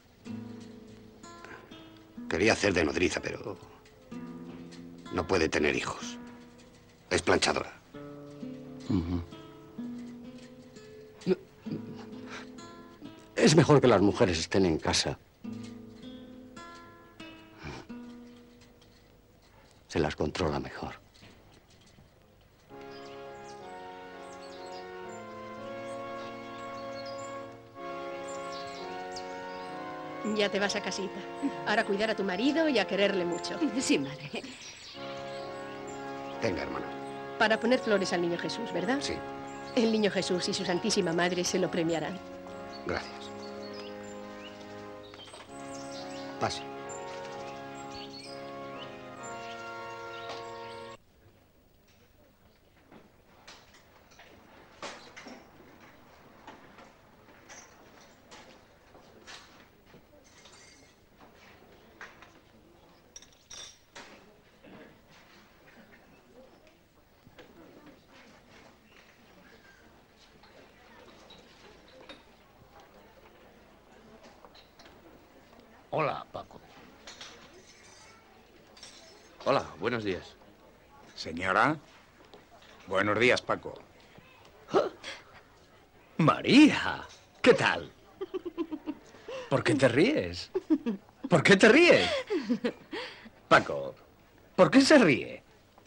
Quería hacer de nodriza, pero no puede tener hijos. Es planchadora. Es mejor que las mujeres estén en casa. Se las controla mejor. Ya te vas a casita. Ahora a cuidar a tu marido y a quererle mucho. Sí, madre. Tenga, hermano. Para poner flores al niño Jesús, ¿verdad? Sí. El niño Jesús y su Santísima Madre se lo premiarán. Gracias. Pase. Hola, Paco. Hola, buenos días. Señora. Buenos días, Paco. María, ¿qué tal? ¿Por qué te ríes? ¿Por qué te ríes? Paco, ¿por qué se ríe?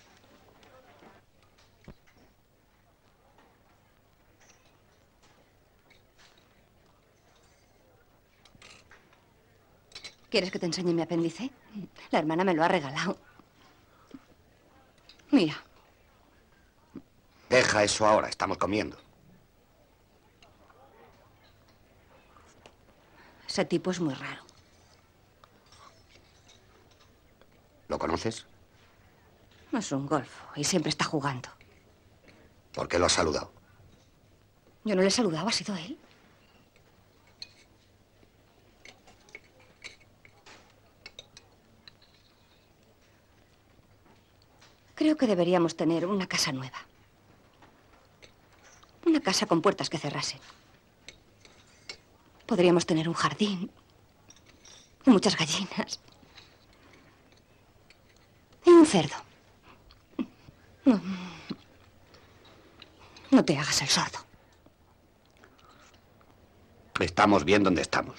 ¿Quieres que te enseñe mi apéndice? La hermana me lo ha regalado. Mira. Deja eso ahora, estamos comiendo. Ese tipo es muy raro. ¿Lo conoces? Es un golfo y siempre está jugando. ¿Por qué lo has saludado? Yo no le he saludado, ha sido él. Creo que deberíamos tener una casa nueva. Una casa con puertas que cerrasen. Podríamos tener un jardín, muchas gallinas un cerdo. No. No te hagas el sordo. Estamos bien donde estamos.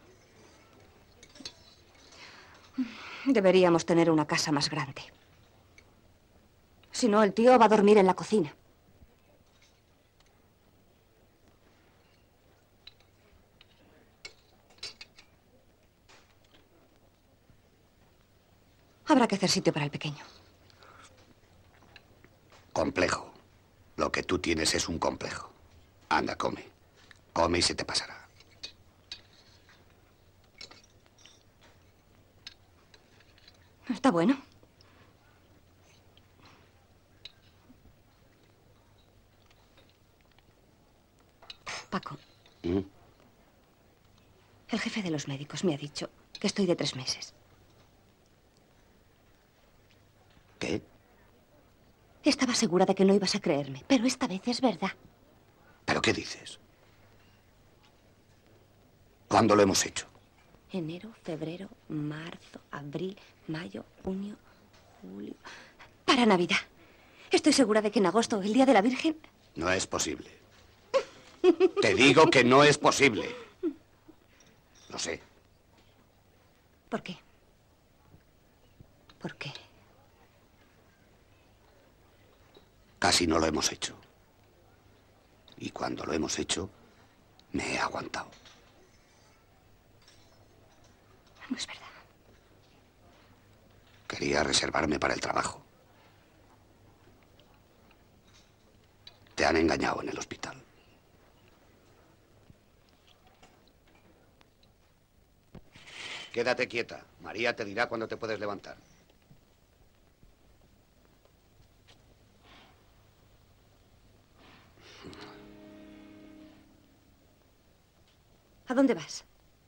Deberíamos tener una casa más grande. Si no, el tío va a dormir en la cocina. Habrá que hacer sitio para el pequeño. Complejo. Lo que tú tienes es un complejo. Anda, come. Come y se te pasará. Está bueno. Paco. ¿Mm? El jefe de los médicos me ha dicho que estoy de 3 meses. ¿Qué? Estaba segura de que no ibas a creerme, pero esta vez es verdad. ¿Pero qué dices? ¿Cuándo lo hemos hecho? Enero, febrero, marzo, abril, mayo, junio, julio... Para Navidad. Estoy segura de que en agosto, el Día de la Virgen... No es posible. Te digo que no es posible. Lo sé. ¿Por qué? ¿Por qué? Casi no lo hemos hecho. Y cuando lo hemos hecho, me he aguantado. No es verdad. Quería reservarme para el trabajo. Te han engañado en el hospital. Quédate quieta. María te dirá cuándo te puedes levantar. ¿A dónde vas?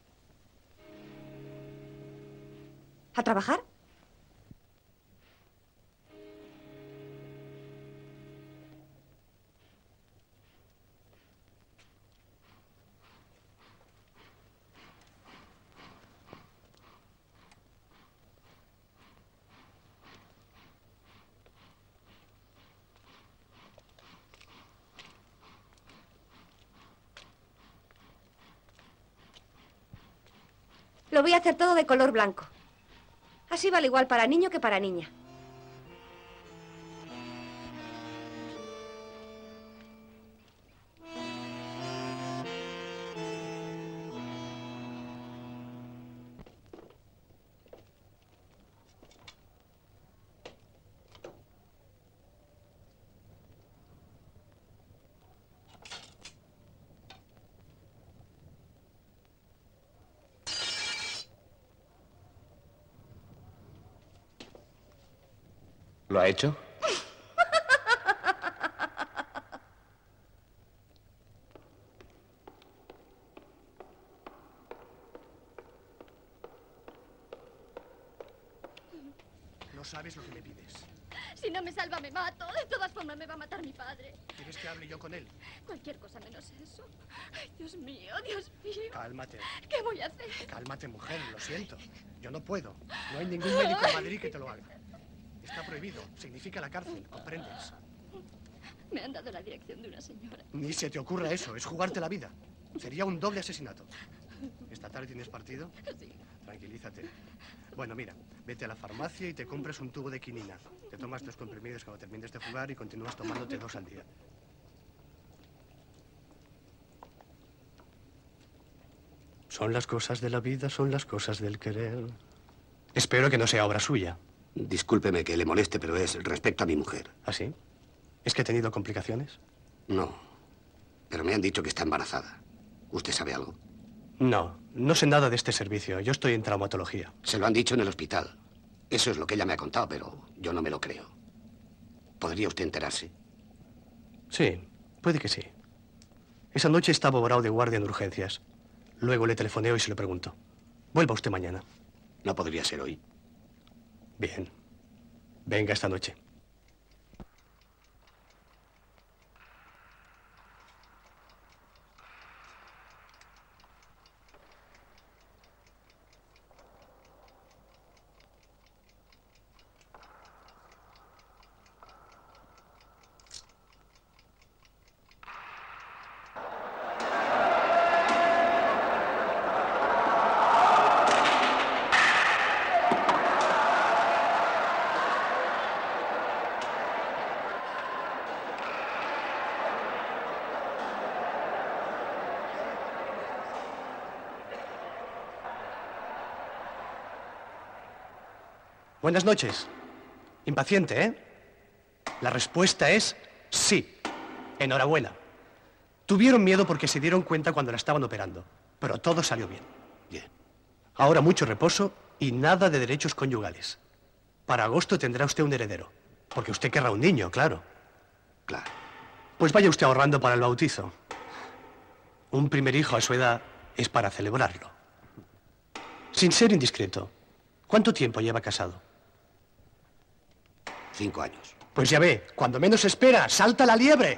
¿A trabajar? Lo voy a hacer todo de color blanco. Así vale igual para niño que para niña. ¿Lo ha hecho? No sabes lo que me pides. Si no me salva, me mato. De todas formas, me va a matar mi padre. ¿Quieres que hable yo con él? Cualquier cosa menos eso. Ay, Dios mío, Dios mío. Cálmate. ¿Qué voy a hacer? Cálmate, mujer. Lo siento. Yo no puedo. No hay ningún médico en Madrid que te lo haga. Está prohibido. Significa la cárcel. ¿Comprendes? Me han dado la dirección de una señora. Ni se te ocurra eso. Es jugarte la vida. Sería un doble asesinato. ¿Esta tarde tienes partido? Sí. Tranquilízate. Bueno, mira, vete a la farmacia y te compras un tubo de quinina. Te tomas 2 comprimidos cuando termines de jugar y continúas tomándote 2 al día. Son las cosas de la vida, son las cosas del querer. Espero que no sea obra suya. Discúlpeme que le moleste, pero es respecto a mi mujer. ¿Ah, sí? ¿Es que ha tenido complicaciones? No, pero me han dicho que está embarazada. ¿Usted sabe algo? No, no sé nada de este servicio. Yo estoy en traumatología. Se lo han dicho en el hospital. Eso es lo que ella me ha contado, pero yo no me lo creo. ¿Podría usted enterarse? Sí, puede que sí. Esa noche estaba Borao de guardia en urgencias. Luego le telefoneo y se lo pregunto. Vuelva usted mañana. No podría ser hoy. Bien. Venga esta noche. Buenas noches. Impaciente, ¿eh? La respuesta es sí. Enhorabuena. Tuvieron miedo porque se dieron cuenta cuando la estaban operando, pero todo salió bien. Bien. Ahora mucho reposo y nada de derechos conyugales. Para agosto tendrá usted un heredero, porque usted querrá un niño, claro. Claro. Pues vaya usted ahorrando para el bautizo. Un primer hijo a su edad es para celebrarlo. Sin ser indiscreto, ¿cuánto tiempo lleva casado? 5 años. Pues ya ve, cuando menos se espera, salta la liebre.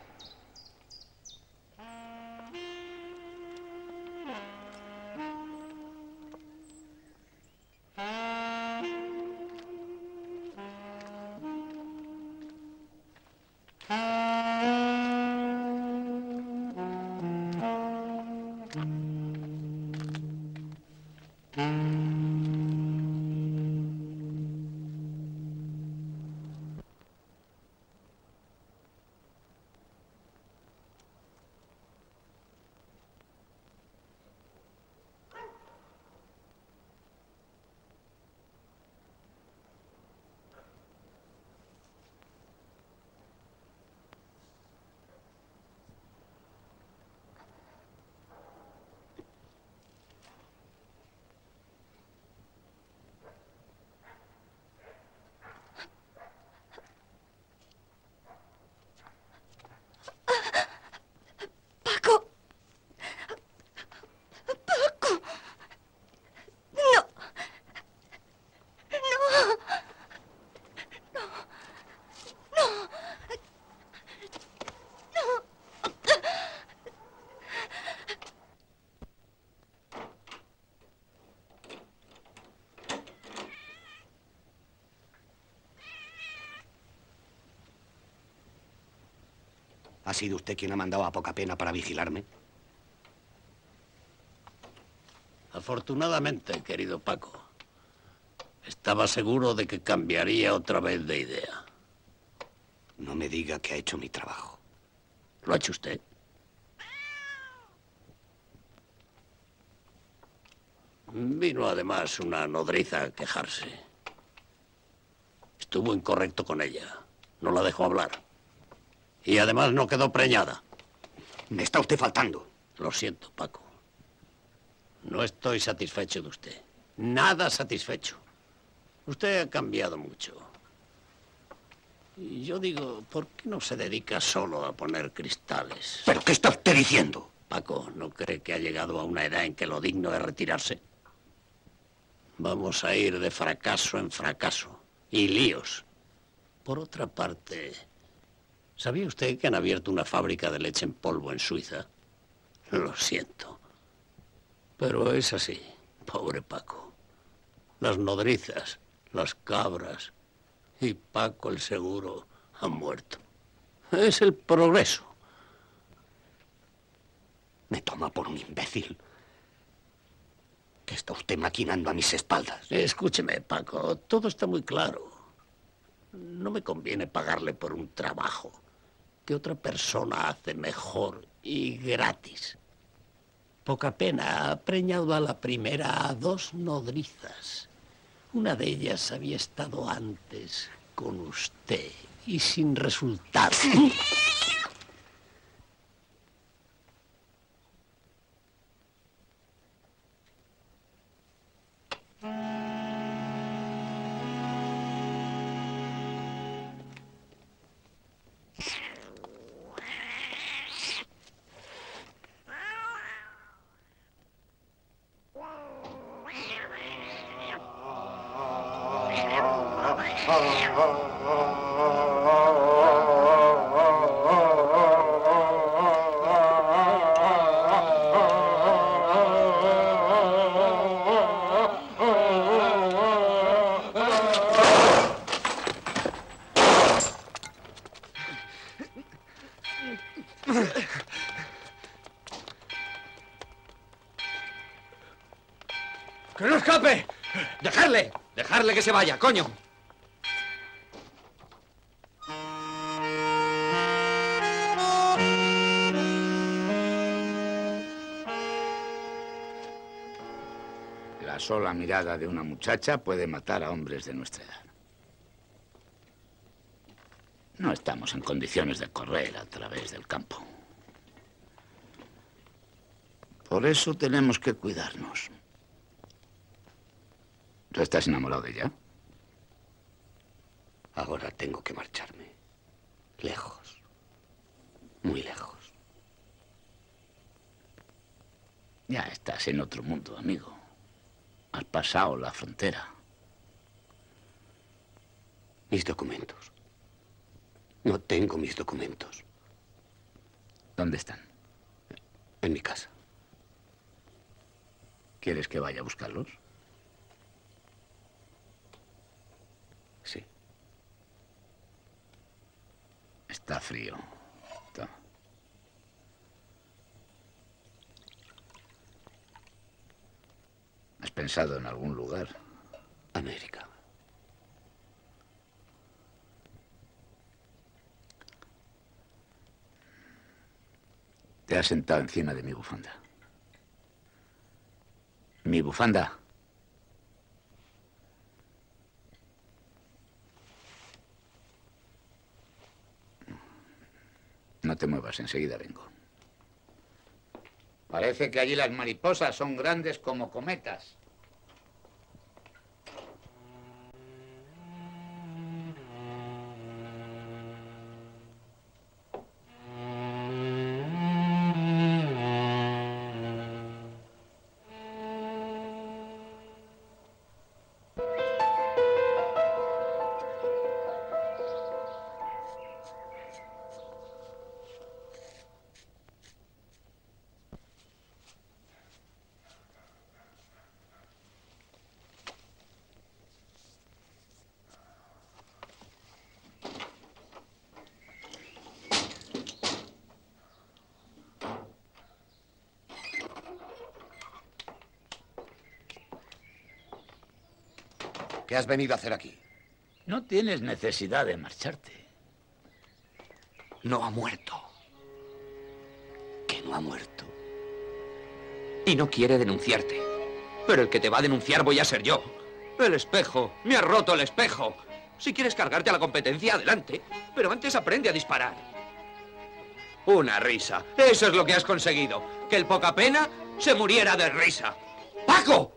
¿Ha sido usted quien ha mandado a poca pena para vigilarme? Afortunadamente, querido Paco. Estaba seguro de que cambiaría otra vez de idea. No me diga que ha hecho mi trabajo. ¿Lo ha hecho usted? Vino además una nodriza a quejarse. Estuvo incorrecto con ella. No la dejó hablar. Y además no quedó preñada. Me está usted faltando. Lo siento, Paco. No estoy satisfecho de usted. Nada satisfecho. Usted ha cambiado mucho. Y yo digo, ¿por qué no se dedica solo a poner cristales? ¿Pero qué está usted diciendo? Paco, ¿no cree que ha llegado a una edad en que lo digno es retirarse? Vamos a ir de fracaso en fracaso. Y líos. Por otra parte, ¿sabía usted que han abierto una fábrica de leche en polvo en Suiza? Lo siento. Pero es así, pobre Paco. Las nodrizas, las cabras y Paco el seguro han muerto. Es el progreso. Me toma por un imbécil. ¿Qué está usted maquinando a mis espaldas? Escúcheme, Paco, todo está muy claro. No me conviene pagarle por un trabajo que otra persona hace mejor y gratis. Poca pena, ha preñado a la primera a 2 nodrizas. Una de ellas había estado antes con usted y sin resultado. ¡Que no escape! ¡Dejarle! ¡Dejarle que se vaya, coño! La sola mirada de una muchacha puede matar a hombres de nuestra edad. No estamos en condiciones de correr a través del campo. Por eso tenemos que cuidarnos. ¿Tú estás enamorado de ella? Ahora tengo que marcharme. Lejos. Muy lejos. Ya estás en otro mundo, amigo. Has pasado la frontera. Mis documentos. No tengo mis documentos. ¿Dónde están? En mi casa. ¿Quieres que vaya a buscarlos? Sí. Está frío. Toma. ¿Has pensado en algún lugar? América. Te has sentado encima de mi bufanda. Mi bufanda. No te muevas, enseguida vengo. Parece que allí las mariposas son grandes como cometas. ¿Qué has venido a hacer aquí? No tienes necesidad de marcharte. No ha muerto. Que no ha muerto. Y no quiere denunciarte. Pero el que te va a denunciar voy a ser yo. El espejo. Me has roto el espejo. Si quieres cargarte a la competencia, adelante. Pero antes aprende a disparar. Una risa. Eso es lo que has conseguido. Que el poca pena se muriera de risa. ¡Paco!